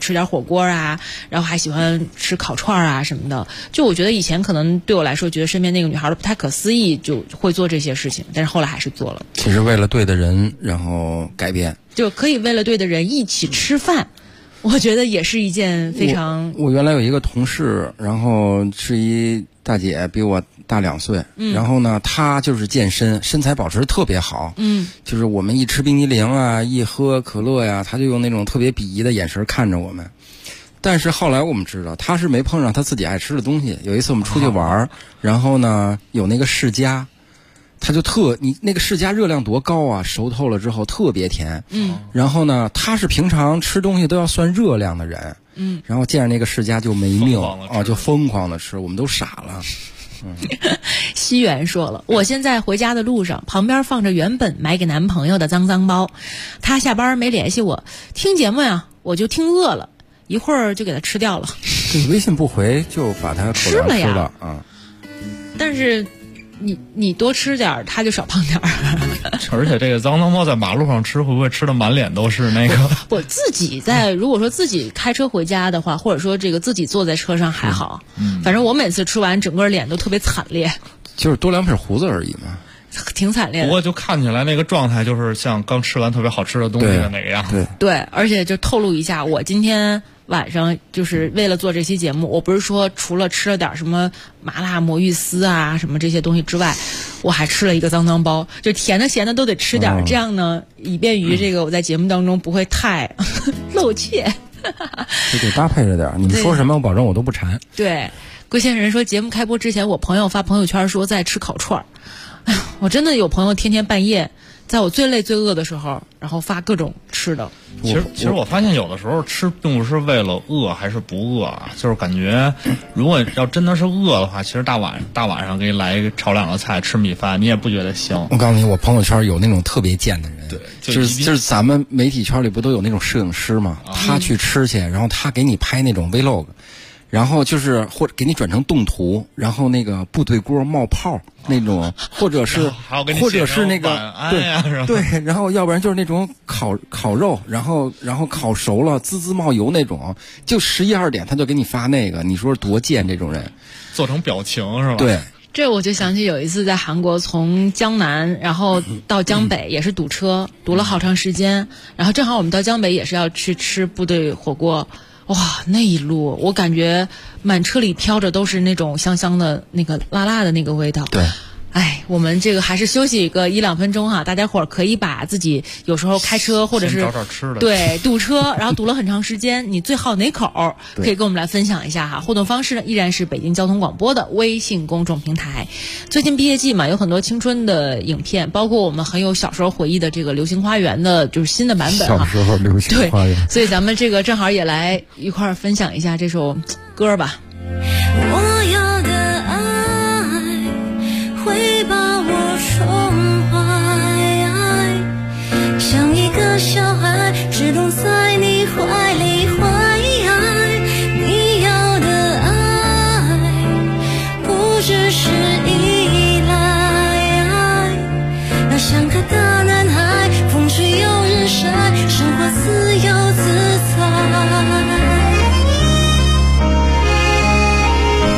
吃点火锅啊，然后还喜欢吃烤串啊什么的。就我觉得以前可能对我来说，觉得身边那个女孩都不太可思议，就会做这些事情，但是后来还是做了。 其实为了对的人，然后改变， 就可以为了对的人一起吃饭。我觉得也是一件非常。 我原来有一个同事，然后是一大姐，比我大2岁，然后呢，她就是健身，身材保持特别好，就是我们一吃冰激凌啊，一喝可乐呀，她就用那种特别鄙夷的眼神看着我们。但是后来我们知道，她是没碰上她自己爱吃的东西。有一次我们出去玩，然后呢，有那个释迦。它就你那个释迦热量多高啊，熟透了之后特别甜。然后呢，他是平常吃东西都要算热量的人。然后见着那个释迦就没命啊，就疯狂的吃，我们都傻了。 西元说了，我现在回家的路上，旁边放着原本买给男朋友的脏脏包，他下班没联系我，听节目呀，我就听饿了，一会儿就给他吃掉了。 这微信不回就把他吃了呀啊！ 但是。你多吃点，他就少胖点。 而且这个脏脏包在马路上吃，会不会吃的满脸都是那个？ 我自己如果说自己开车回家的话，或者说这个自己坐在车上还好，反正我每次吃完整个脸都特别惨烈， 就是多2撇胡子而已嘛， 挺惨烈的。 不过就看起来那个状态，就是像刚吃完特别好吃的东西的那个样子。 对，而且就透露一下，我今天晚上就是为了做这期节目，我不是说除了吃了点什么麻辣魔芋丝啊什么这些东西之外，我还吃了一个脏脏包，就甜的咸的都得吃点，这样呢以便于这个我在节目当中不会太露怯。 就得搭配着点，你们说什么我保证我都不馋。 对，龟先生说节目开播之前，我朋友发朋友圈说在吃烤串儿。我真的有朋友天天半夜在我最累最饿的时候，然后发各种吃的。 其实我发现有的时候吃并不是为了饿还是不饿啊，就是感觉如果要真的是饿的话，其实大晚上给你来一个炒2个菜吃米饭，你也不觉得香。 我告诉你，我朋友圈有那种特别贱的人， 对， 就是咱们媒体圈里不都有那种摄影师吗？他去吃去，然后他给你拍那种 vlog。然后就是或者给你转成动图，然后那个部队锅冒泡那种，或者是那个对，然后要不然就是那种烤肉，然后烤熟了滋滋冒油那种，就11、12点他就给你发那个，你说多贱这种人， 做成表情是吧？ 对。 这我就想起有一次在韩国从江南然后到江北也是堵车，堵了好长时间，然后正好我们到江北也是要去吃部队火锅。哇，那一路我感觉满车里飘着都是那种香香的那个辣辣的那个味道。 对， 哎，我们这个还是休息个1、2分钟哈，大家伙儿可以把自己有时候开车或者是找找吃的， 对，堵车然后堵了很长时间，你最好哪口可以跟我们来分享一下哈。互动方式呢依然是北京交通广播的微信公众平台。最近毕业季嘛，有很多青春的影片，包括我们很有小时候回忆的这个《流星花园》的就是新的版本哈。 小时候《流星花园》， 对，所以咱们这个正好也来一块儿分享一下这首歌吧。 我要的爱会把我宠坏，像一个小孩只懂在你怀里怀。你要的爱不只是依赖，那像个大男孩，风吹又日晒，生活自由自在。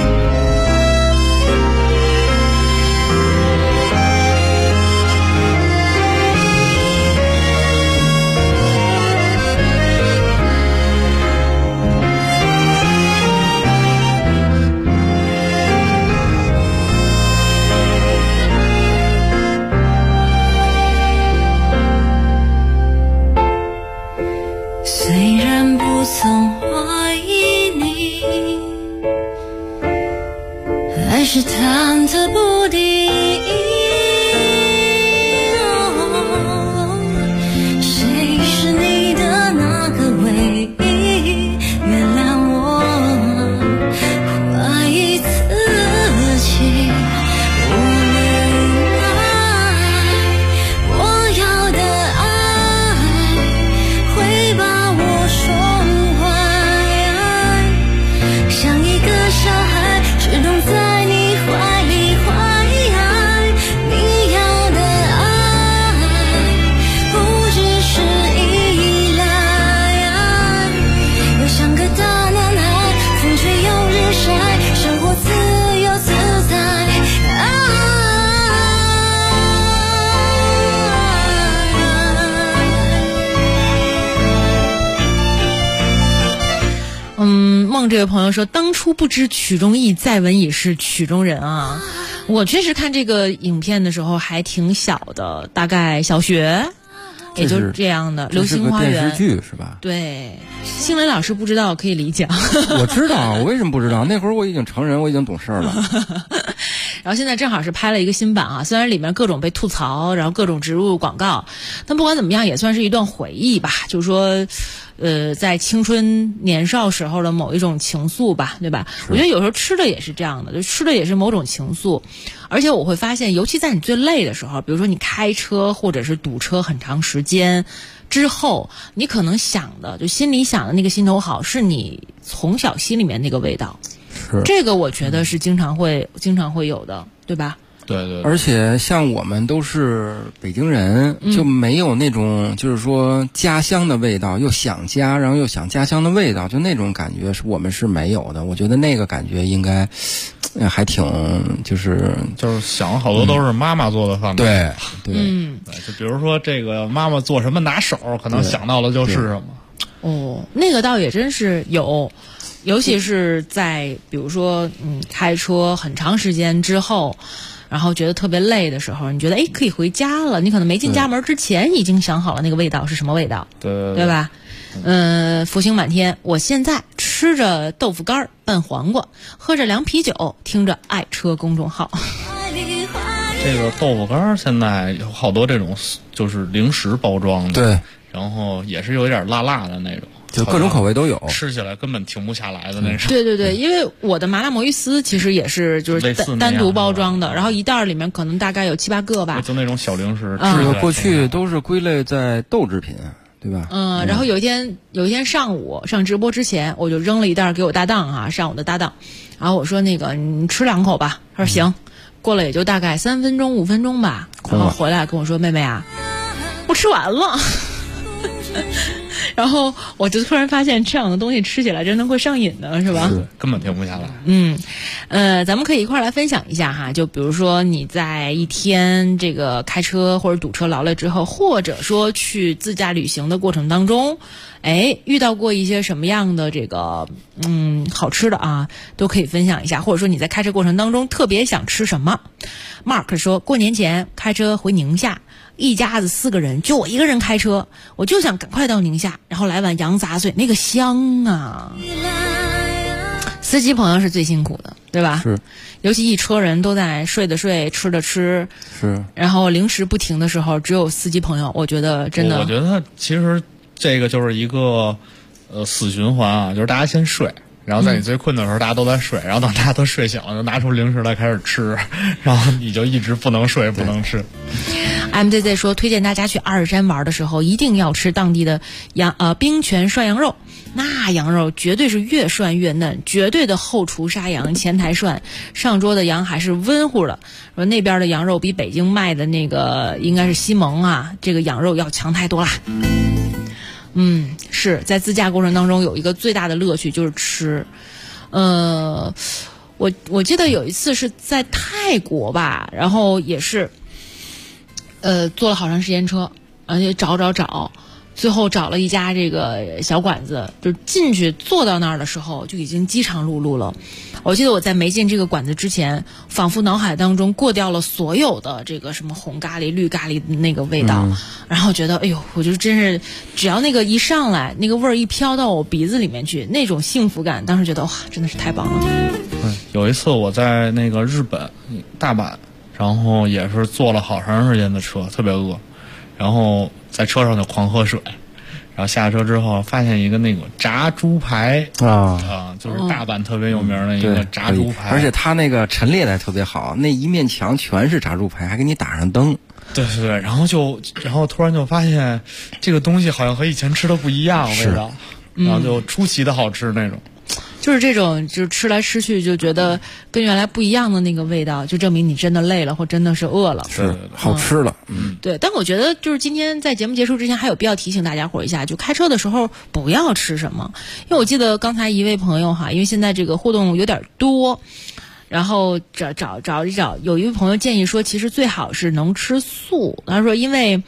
这位朋友说，当初不知曲中意，再闻已是曲中人啊。我确实看这个影片的时候还挺小的，大概小学，也就是这样的。流星花园电视剧是吧？ 对，星雷老师不知道可以理解。 我知道，我为什么不知道？那会儿我已经成人，我已经懂事了。 然后现在正好是拍了一个新版啊，虽然里面各种被吐槽，然后各种植入广告，但不管怎么样，也算是一段回忆吧。就是说，在青春年少时候的某一种情愫吧，对吧？我觉得有时候吃的也是这样的，就吃的也是某种情愫。而且我会发现，尤其在你最累的时候，比如说你开车或者是堵车很长时间之后，你可能想的，就心里想的那个心头好，是你从小心里面那个味道。 是这个，我觉得是经常会有的，对吧？ 对。 而且像我们都是北京人，就没有那种就是说家乡的味道，又想家，然后又想家乡的味道，就那种感觉是我们是没有的。我觉得那个感觉应该还挺就是想好多都是妈妈做的饭。 对， 就比如说这个妈妈做什么拿手，可能想到的就是什么。 哦，那个倒也真是有。尤其是在比如说开车很长时间之后，然后觉得特别累的时候，你觉得可以回家了，你可能没进家门之前已经想好了那个味道是什么味道，对吧？福星满天，我现在吃着豆腐干拌黄瓜，喝着凉啤酒，听着爱车公众号。 这个豆腐干现在有好多这种就是零食包装的， 对， 然后也是有点辣辣的那种。 就各种口味都有， 吃起来根本停不下来的那种。 对，因为我的麻辣魔芋丝其实也是就是单独包装的，然后一袋里面可能大概有7-8个吧。 就那种小零食， 过去都是归类在豆制品，对吧？ 然后有一天上午上直播之前，我就扔了一袋给我搭档啊，上午的搭档，然后我说那个你吃2口吧，他说行。过了也就大概3分钟5分钟吧，然后回来跟我说妹妹啊，我吃完了。然后我就突然发现这样的东西吃起来真的会上瘾的，是吧？ 是，根本停不下来。 咱们可以一块儿来分享一下哈，就比如说你在一天这个开车或者堵车劳累之后，或者说去自驾旅行的过程当中，遇到过一些什么样的这个好吃的啊，都可以分享一下，或者说你在开车过程当中特别想吃什么。Mark 说，过年前开车回宁夏。一家子4个人，就我一个人开车，我就想赶快到宁夏，然后来碗羊杂碎，那个香啊！司机朋友是最辛苦的，对吧？ 是， 尤其一车人都在睡的睡，吃的吃， 是， 然后零食不停的时候，只有司机朋友，我觉得真的， 我觉得其实这个就是一个死循环啊，就是大家先睡。然后在你最困的时候，大家都在睡，然后等大家都睡醒了，就拿出零食来开始吃，然后你就一直不能睡，不能吃。 MZZ 说，推荐大家去阿尔山玩的时候，一定要吃当地的冰泉涮羊肉，那羊肉绝对是越涮越嫩，绝对的后厨杀羊，前台涮，上桌的羊还是温乎的。说那边的羊肉比北京卖的那个应该是西蒙啊，这个羊肉要强太多啦。是在自驾过程当中有一个最大的乐趣就是吃，我记得有一次是在泰国吧，然后也是，坐了好长时间车，而且找，最后找了一家这个小馆子，就进去坐到那儿的时候就已经饥肠辘辘了。我记得我在没进这个馆子之前，仿佛脑海当中过掉了所有的这个什么红咖喱、绿咖喱的那个味道，然后觉得哎呦，我就真是只要那个一上来，那个味儿一飘到我鼻子里面去，那种幸福感，当时觉得哇，真的是太棒了。 有一次我在那个日本大阪，然后也是坐了好长时间的车，特别饿，然后在车上就狂喝水。然后下车之后，发现一个那个炸猪排就是大阪特别有名的一个炸猪排， 而且它那个陈列的特别好，那一面墙全是炸猪排，还给你打上灯。 对，然后突然就发现这个东西好像和以前吃的不一样味道，然后就出奇的好吃那种。 就是这种，就是吃来吃去就觉得跟原来不一样的那个味道，就证明你真的累了或真的是饿了， 是好吃了。 对。但我觉得就是今天在节目结束之前，还有必要提醒大家伙一下，就开车的时候不要吃什么，因为我记得刚才一位朋友哈，因为现在这个互动有点多，然后找，有一位朋友建议说，其实最好是能吃素。他说，因为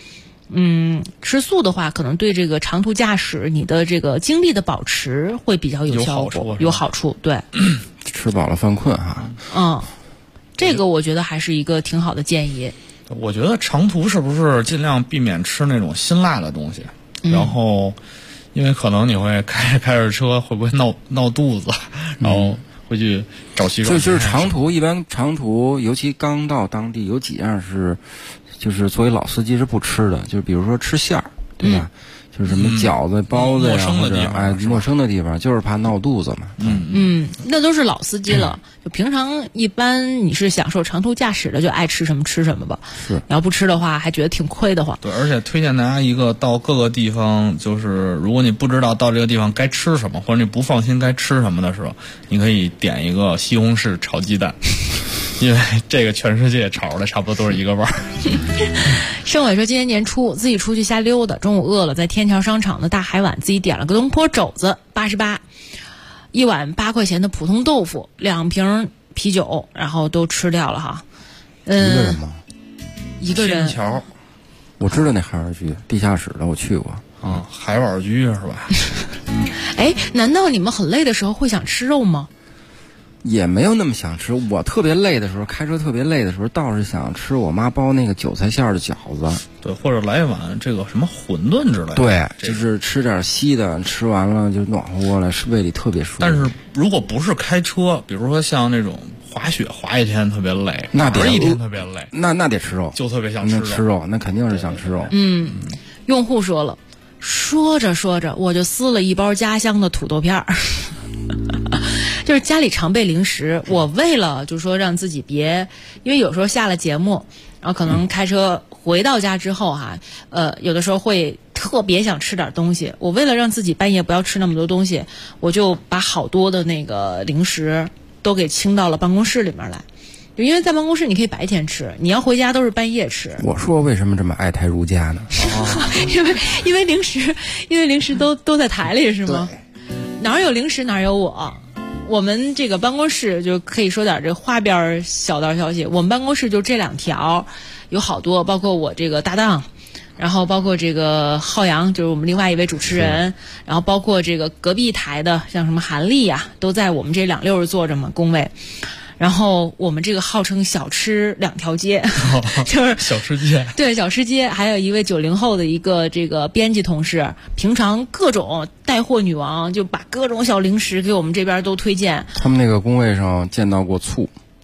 吃素的话，可能对这个长途驾驶你的这个精力的保持会比较有效果，有好处。对， 吃饱了犯困哈。 这个我觉得还是一个挺好的建议。 我觉得长途是不是尽量避免吃那种辛辣的东西，然后因为可能你会开着车会不会闹肚子，然后会去找洗手。 就是长途，一般长途尤其刚到当地有几样是，就是作为老司机是不吃的，就是比如说吃馅儿，对吧？就是什么饺子、包子呀，或者陌生的地方，就是怕闹肚子嘛。 那都是老司机了。就平常一般你是享受长途驾驶的，就爱吃什么吃什么吧。 是， 要不吃的话，还觉得挺亏得慌。 对，而且推荐大家一个到各个地方，就是如果你不知道到这个地方该吃什么，或者你不放心该吃什么的时候，你可以点一个西红柿炒鸡蛋。因为这个全世界炒出来差不多都是一个味儿。 盛伟说，今年年初自己出去瞎溜达，中午饿了，在天桥商场的大海碗自己点了个东坡肘子，88，一碗8块钱的普通豆腐，2瓶啤酒，然后都吃掉了哈。 一个人吗？ 一个人。 天桥， 我知道那海碗居，地下室的我去过。 海碗居是吧？ 哎，难道你们很累的时候会想吃肉吗？ 也没有那么想吃，我特别累的时候，开车特别累的时候，倒是想吃我妈包那个韭菜馅的饺子， 对，或者来一碗这个什么馄饨之类的， 对，就是吃点稀的，吃完了就暖和过来，是胃里特别舒服。 但是如果不是开车，比如说像那种滑雪滑一天特别累， 那得一天特别累， 那得吃肉， 就特别想吃肉，那肯定是想吃肉。 用户说了，说着说着我就撕了一包家乡的土豆片儿。就是家里常备零食，我为了就是说让自己别，因为有时候下了节目，然后可能开车回到家之后有的时候会特别想吃点东西，我为了让自己半夜不要吃那么多东西，我就把好多的那个零食都给清到了办公室里面来。就因为在办公室你可以白天吃，你要回家都是半夜吃。 我说为什么这么爱台如家呢？ 因为零食都在台里是吗？哪有零食哪有我。我们这个办公室就可以说点这花边小道消息，我们办公室就这2条，有好多，包括我这个搭档，然后包括这个浩洋，就是我们另外一位主持人，然后包括这个隔壁台的像什么韩丽呀，都在我们这2溜坐着嘛工位。然后我们这个号称小吃2条街，就是小吃街。 对，小吃街。还有一位90后的一个这个编辑同事，平常各种带货女王，就把各种小零食给我们这边都推荐。 他们那个工位上见到过醋。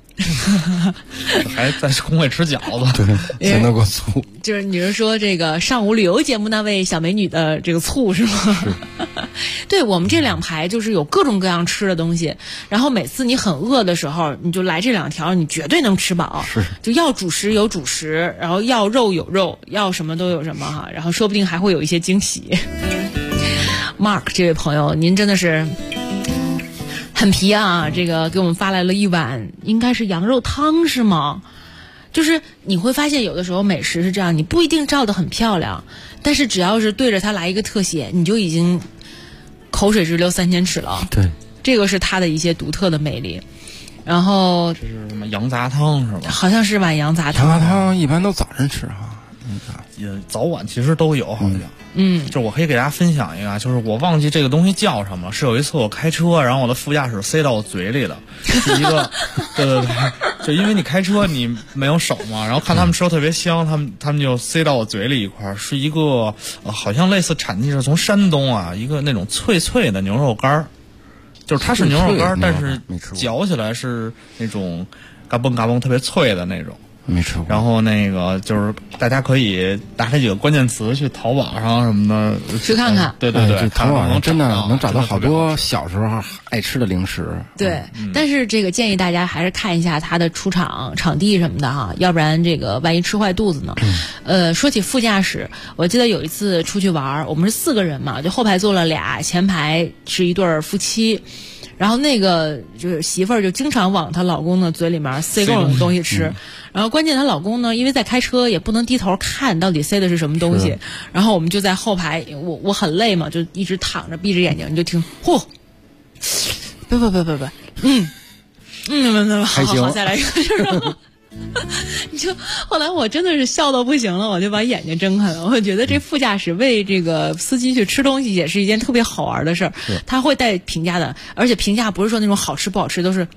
还在工位吃饺子， 对，见到过醋。 就是你是说这个上午旅游节目那位小美女的这个醋是吗？是。对，我们这2排就是有各种各样吃的东西，然后每次你很饿的时候，你就来这2条，你绝对能吃饱。 是。 就要主食有主食，然后要肉有肉，要什么都有什么哈，然后说不定还会有一些惊喜。Mark 这位朋友，您真的是很皮啊，这个给我们发来了一碗应该是羊肉汤是吗？就是你会发现有的时候美食是这样，你不一定照得很漂亮，但是只要是对着它来一个特写，你就已经口水直流3千尺了。 对， 这个是它的一些独特的魅力。然后这是什么羊杂汤是吧？ 好像是碗羊杂汤。 羊杂汤一般都早上吃哈， 也早晚其实都有，好像。就我可以给大家分享一个，就是我忘记这个东西叫什么，是有一次我开车，然后我的副驾驶塞到我嘴里的，是一个，对，就因为你开车你没有手嘛，然后看他们吃的特别香，他们就塞到我嘴里一块，是一个好像类似产地是从山东啊，一个那种脆脆的牛肉干儿，就是它是牛肉干儿，但是嚼起来是那种嘎嘣嘎嘣特别脆的那种。 没吃过。 然后那个就是大家可以打开几个关键词去淘宝上什么的去看看。 对， 淘宝上真的能找到好多小时候爱吃的零食。 对，但是这个建议大家还是看一下它的出场地什么的哈，要不然这个万一吃坏肚子呢。说起副驾驶，我记得有一次出去玩，我们是4个人嘛，就后排坐了俩，前排是一对夫妻。然后那个就是媳妇儿就经常往她老公的嘴里面塞各种东西吃，然后关键她老公呢，因为在开车也不能低头看到底塞的是什么东西，然后我们就在后排，我很累嘛，就一直躺着闭着眼睛，你就听，嚯，不，好，再来一个，就是就后来我真的是笑到不行了，我就把眼睛睁开了。我觉得这副驾驶喂这个司机去吃东西也是一件特别好玩的事儿，他会带评价的，而且评价不是说那种好吃不好吃，都是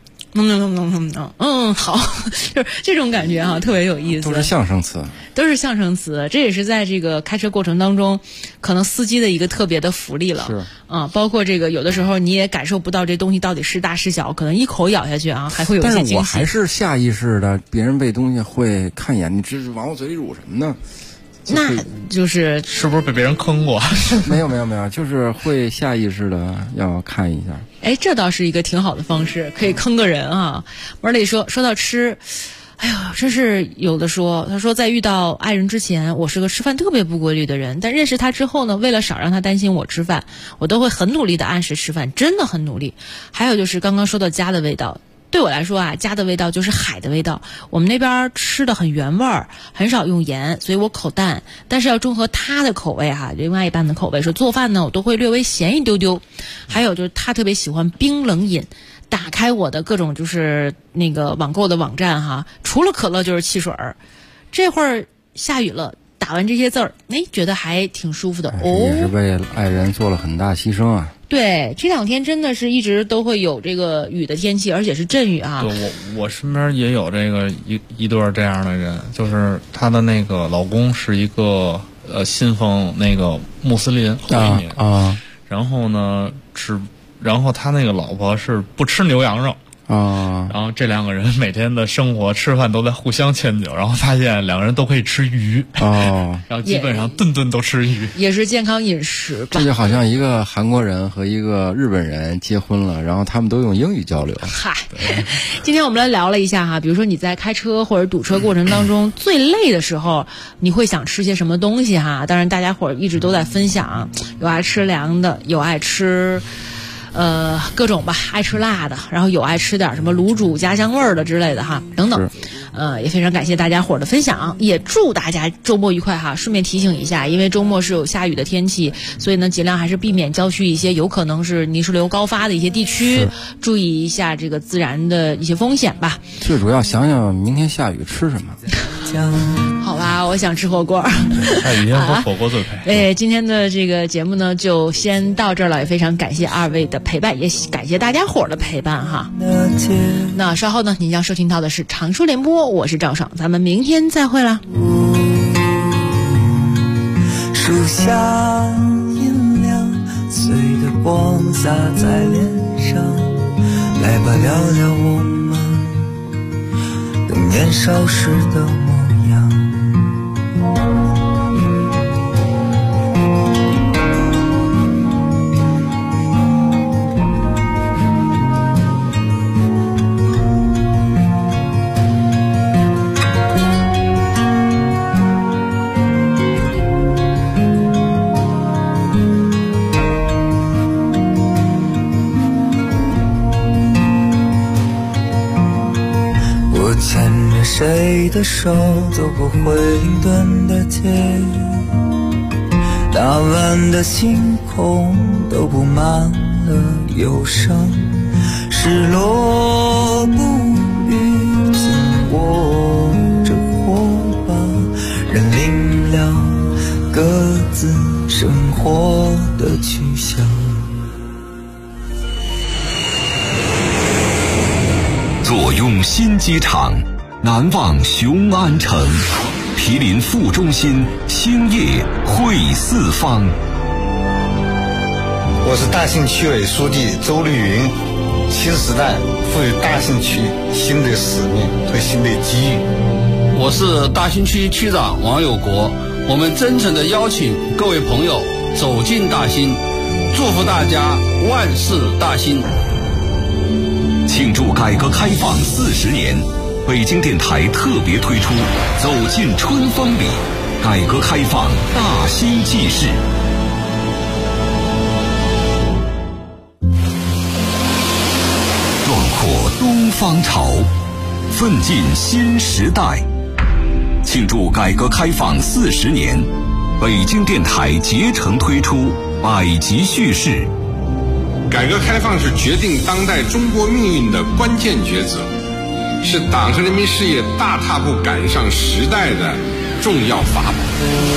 好，就是这种感觉哈，特别有意思。 都是象声词， 这也是在这个开车过程当中，可能司机的一个特别的福利了。 是包括这个有的时候你也感受不到这东西到底是大是小，可能一口咬下去啊，还会有一些惊喜。 但是我还是下意识的，别人喂东西会看一眼，你这是往我嘴里乳什么呢？ 那就是是不是被别人坑过？ 没有，就是会下意识的要看一下。 哎，这倒是一个挺好的方式，可以坑个人啊。文丽说到吃，哎呦，真是有的说。他说在遇到爱人之前，我是个吃饭特别不规律的人，但认识他之后呢，为了少让他担心我吃饭，我都会很努力的按时吃饭，真的很努力。还有就是刚刚说到家的味道。对我来说啊，家的味道就是海的味道。我们那边吃的很原味儿，很少用盐，所以我口淡，但是要中和他的口味哈，另外一半的口味。说做饭呢，我都会略微咸一丢丢。还有就是他特别喜欢冰冷饮，打开我的各种就是那个网购的网站哈，除了可乐就是汽水儿。这会儿下雨了，打完这些字儿，觉得还挺舒服的哦。 也是为爱人做了很大牺牲啊。 对，这两天真的是一直都会有这个雨的天气，而且是阵雨啊。 对，我身边也有这个一对这样的人，就是她的那个老公是一个信奉那个穆斯林回民然后呢然后他那个老婆是不吃牛羊肉。然后这两个人每天的生活吃饭都在互相迁就，然后发现两个人都可以吃鱼然后基本上顿顿都吃鱼， 也是健康饮食吧。 这就好像一个韩国人和一个日本人结婚了，然后他们都用英语交流。 嗨，今天我们来聊了一下哈，比如说你在开车或者堵车过程当中最累的时候，你会想吃些什么东西哈？当然大家伙一直都在分享，有爱吃凉的，有爱吃各种吧，爱吃辣的，然后有爱吃点什么卤煮家乡味儿的之类的哈，等等。也非常感谢大家伙的分享，也祝大家周末愉快哈。顺便提醒一下，因为周末是有下雨的天气，所以呢尽量还是避免郊区一些有可能是泥石流高发的一些地区，注意一下这个自然的一些风险吧。 最主要想想明天下雨吃什么。 好吧，我想吃火锅。 下雨天喝火锅最配。 今天的这个节目呢就先到这儿了，也非常感谢二位的陪伴，也感谢大家伙的陪伴哈。那稍后呢您将收听到的是常说联播，我是赵爽，咱们明天再会啦。 树下阴凉，碎的光洒在脸上，来吧聊聊我们的年少时的模样。谁的手走过惠灵顿的街，大晚的星空都布满了忧伤，失落不语，紧握着火把，认领了各自生活的去向。 坐拥新机场，难忘雄安城，毗邻副中心，兴业汇四方。 我是大兴区委书记周绿云。新时代赋予大兴区新的使命和新的机遇。 我是大兴区区长王有国。我们真诚地邀请各位朋友走进大兴，祝福大家万事大兴。 庆祝改革开放40年，北京电台特别推出《走进春风里》，改革开放大兴纪事。壮阔东方潮，奋进新时代。庆祝改革开放40年，北京电台竭诚推出百集叙事。 改革开放是决定当代中国命运的关键抉择， 是党和人民事业大踏步赶上时代的重要法宝。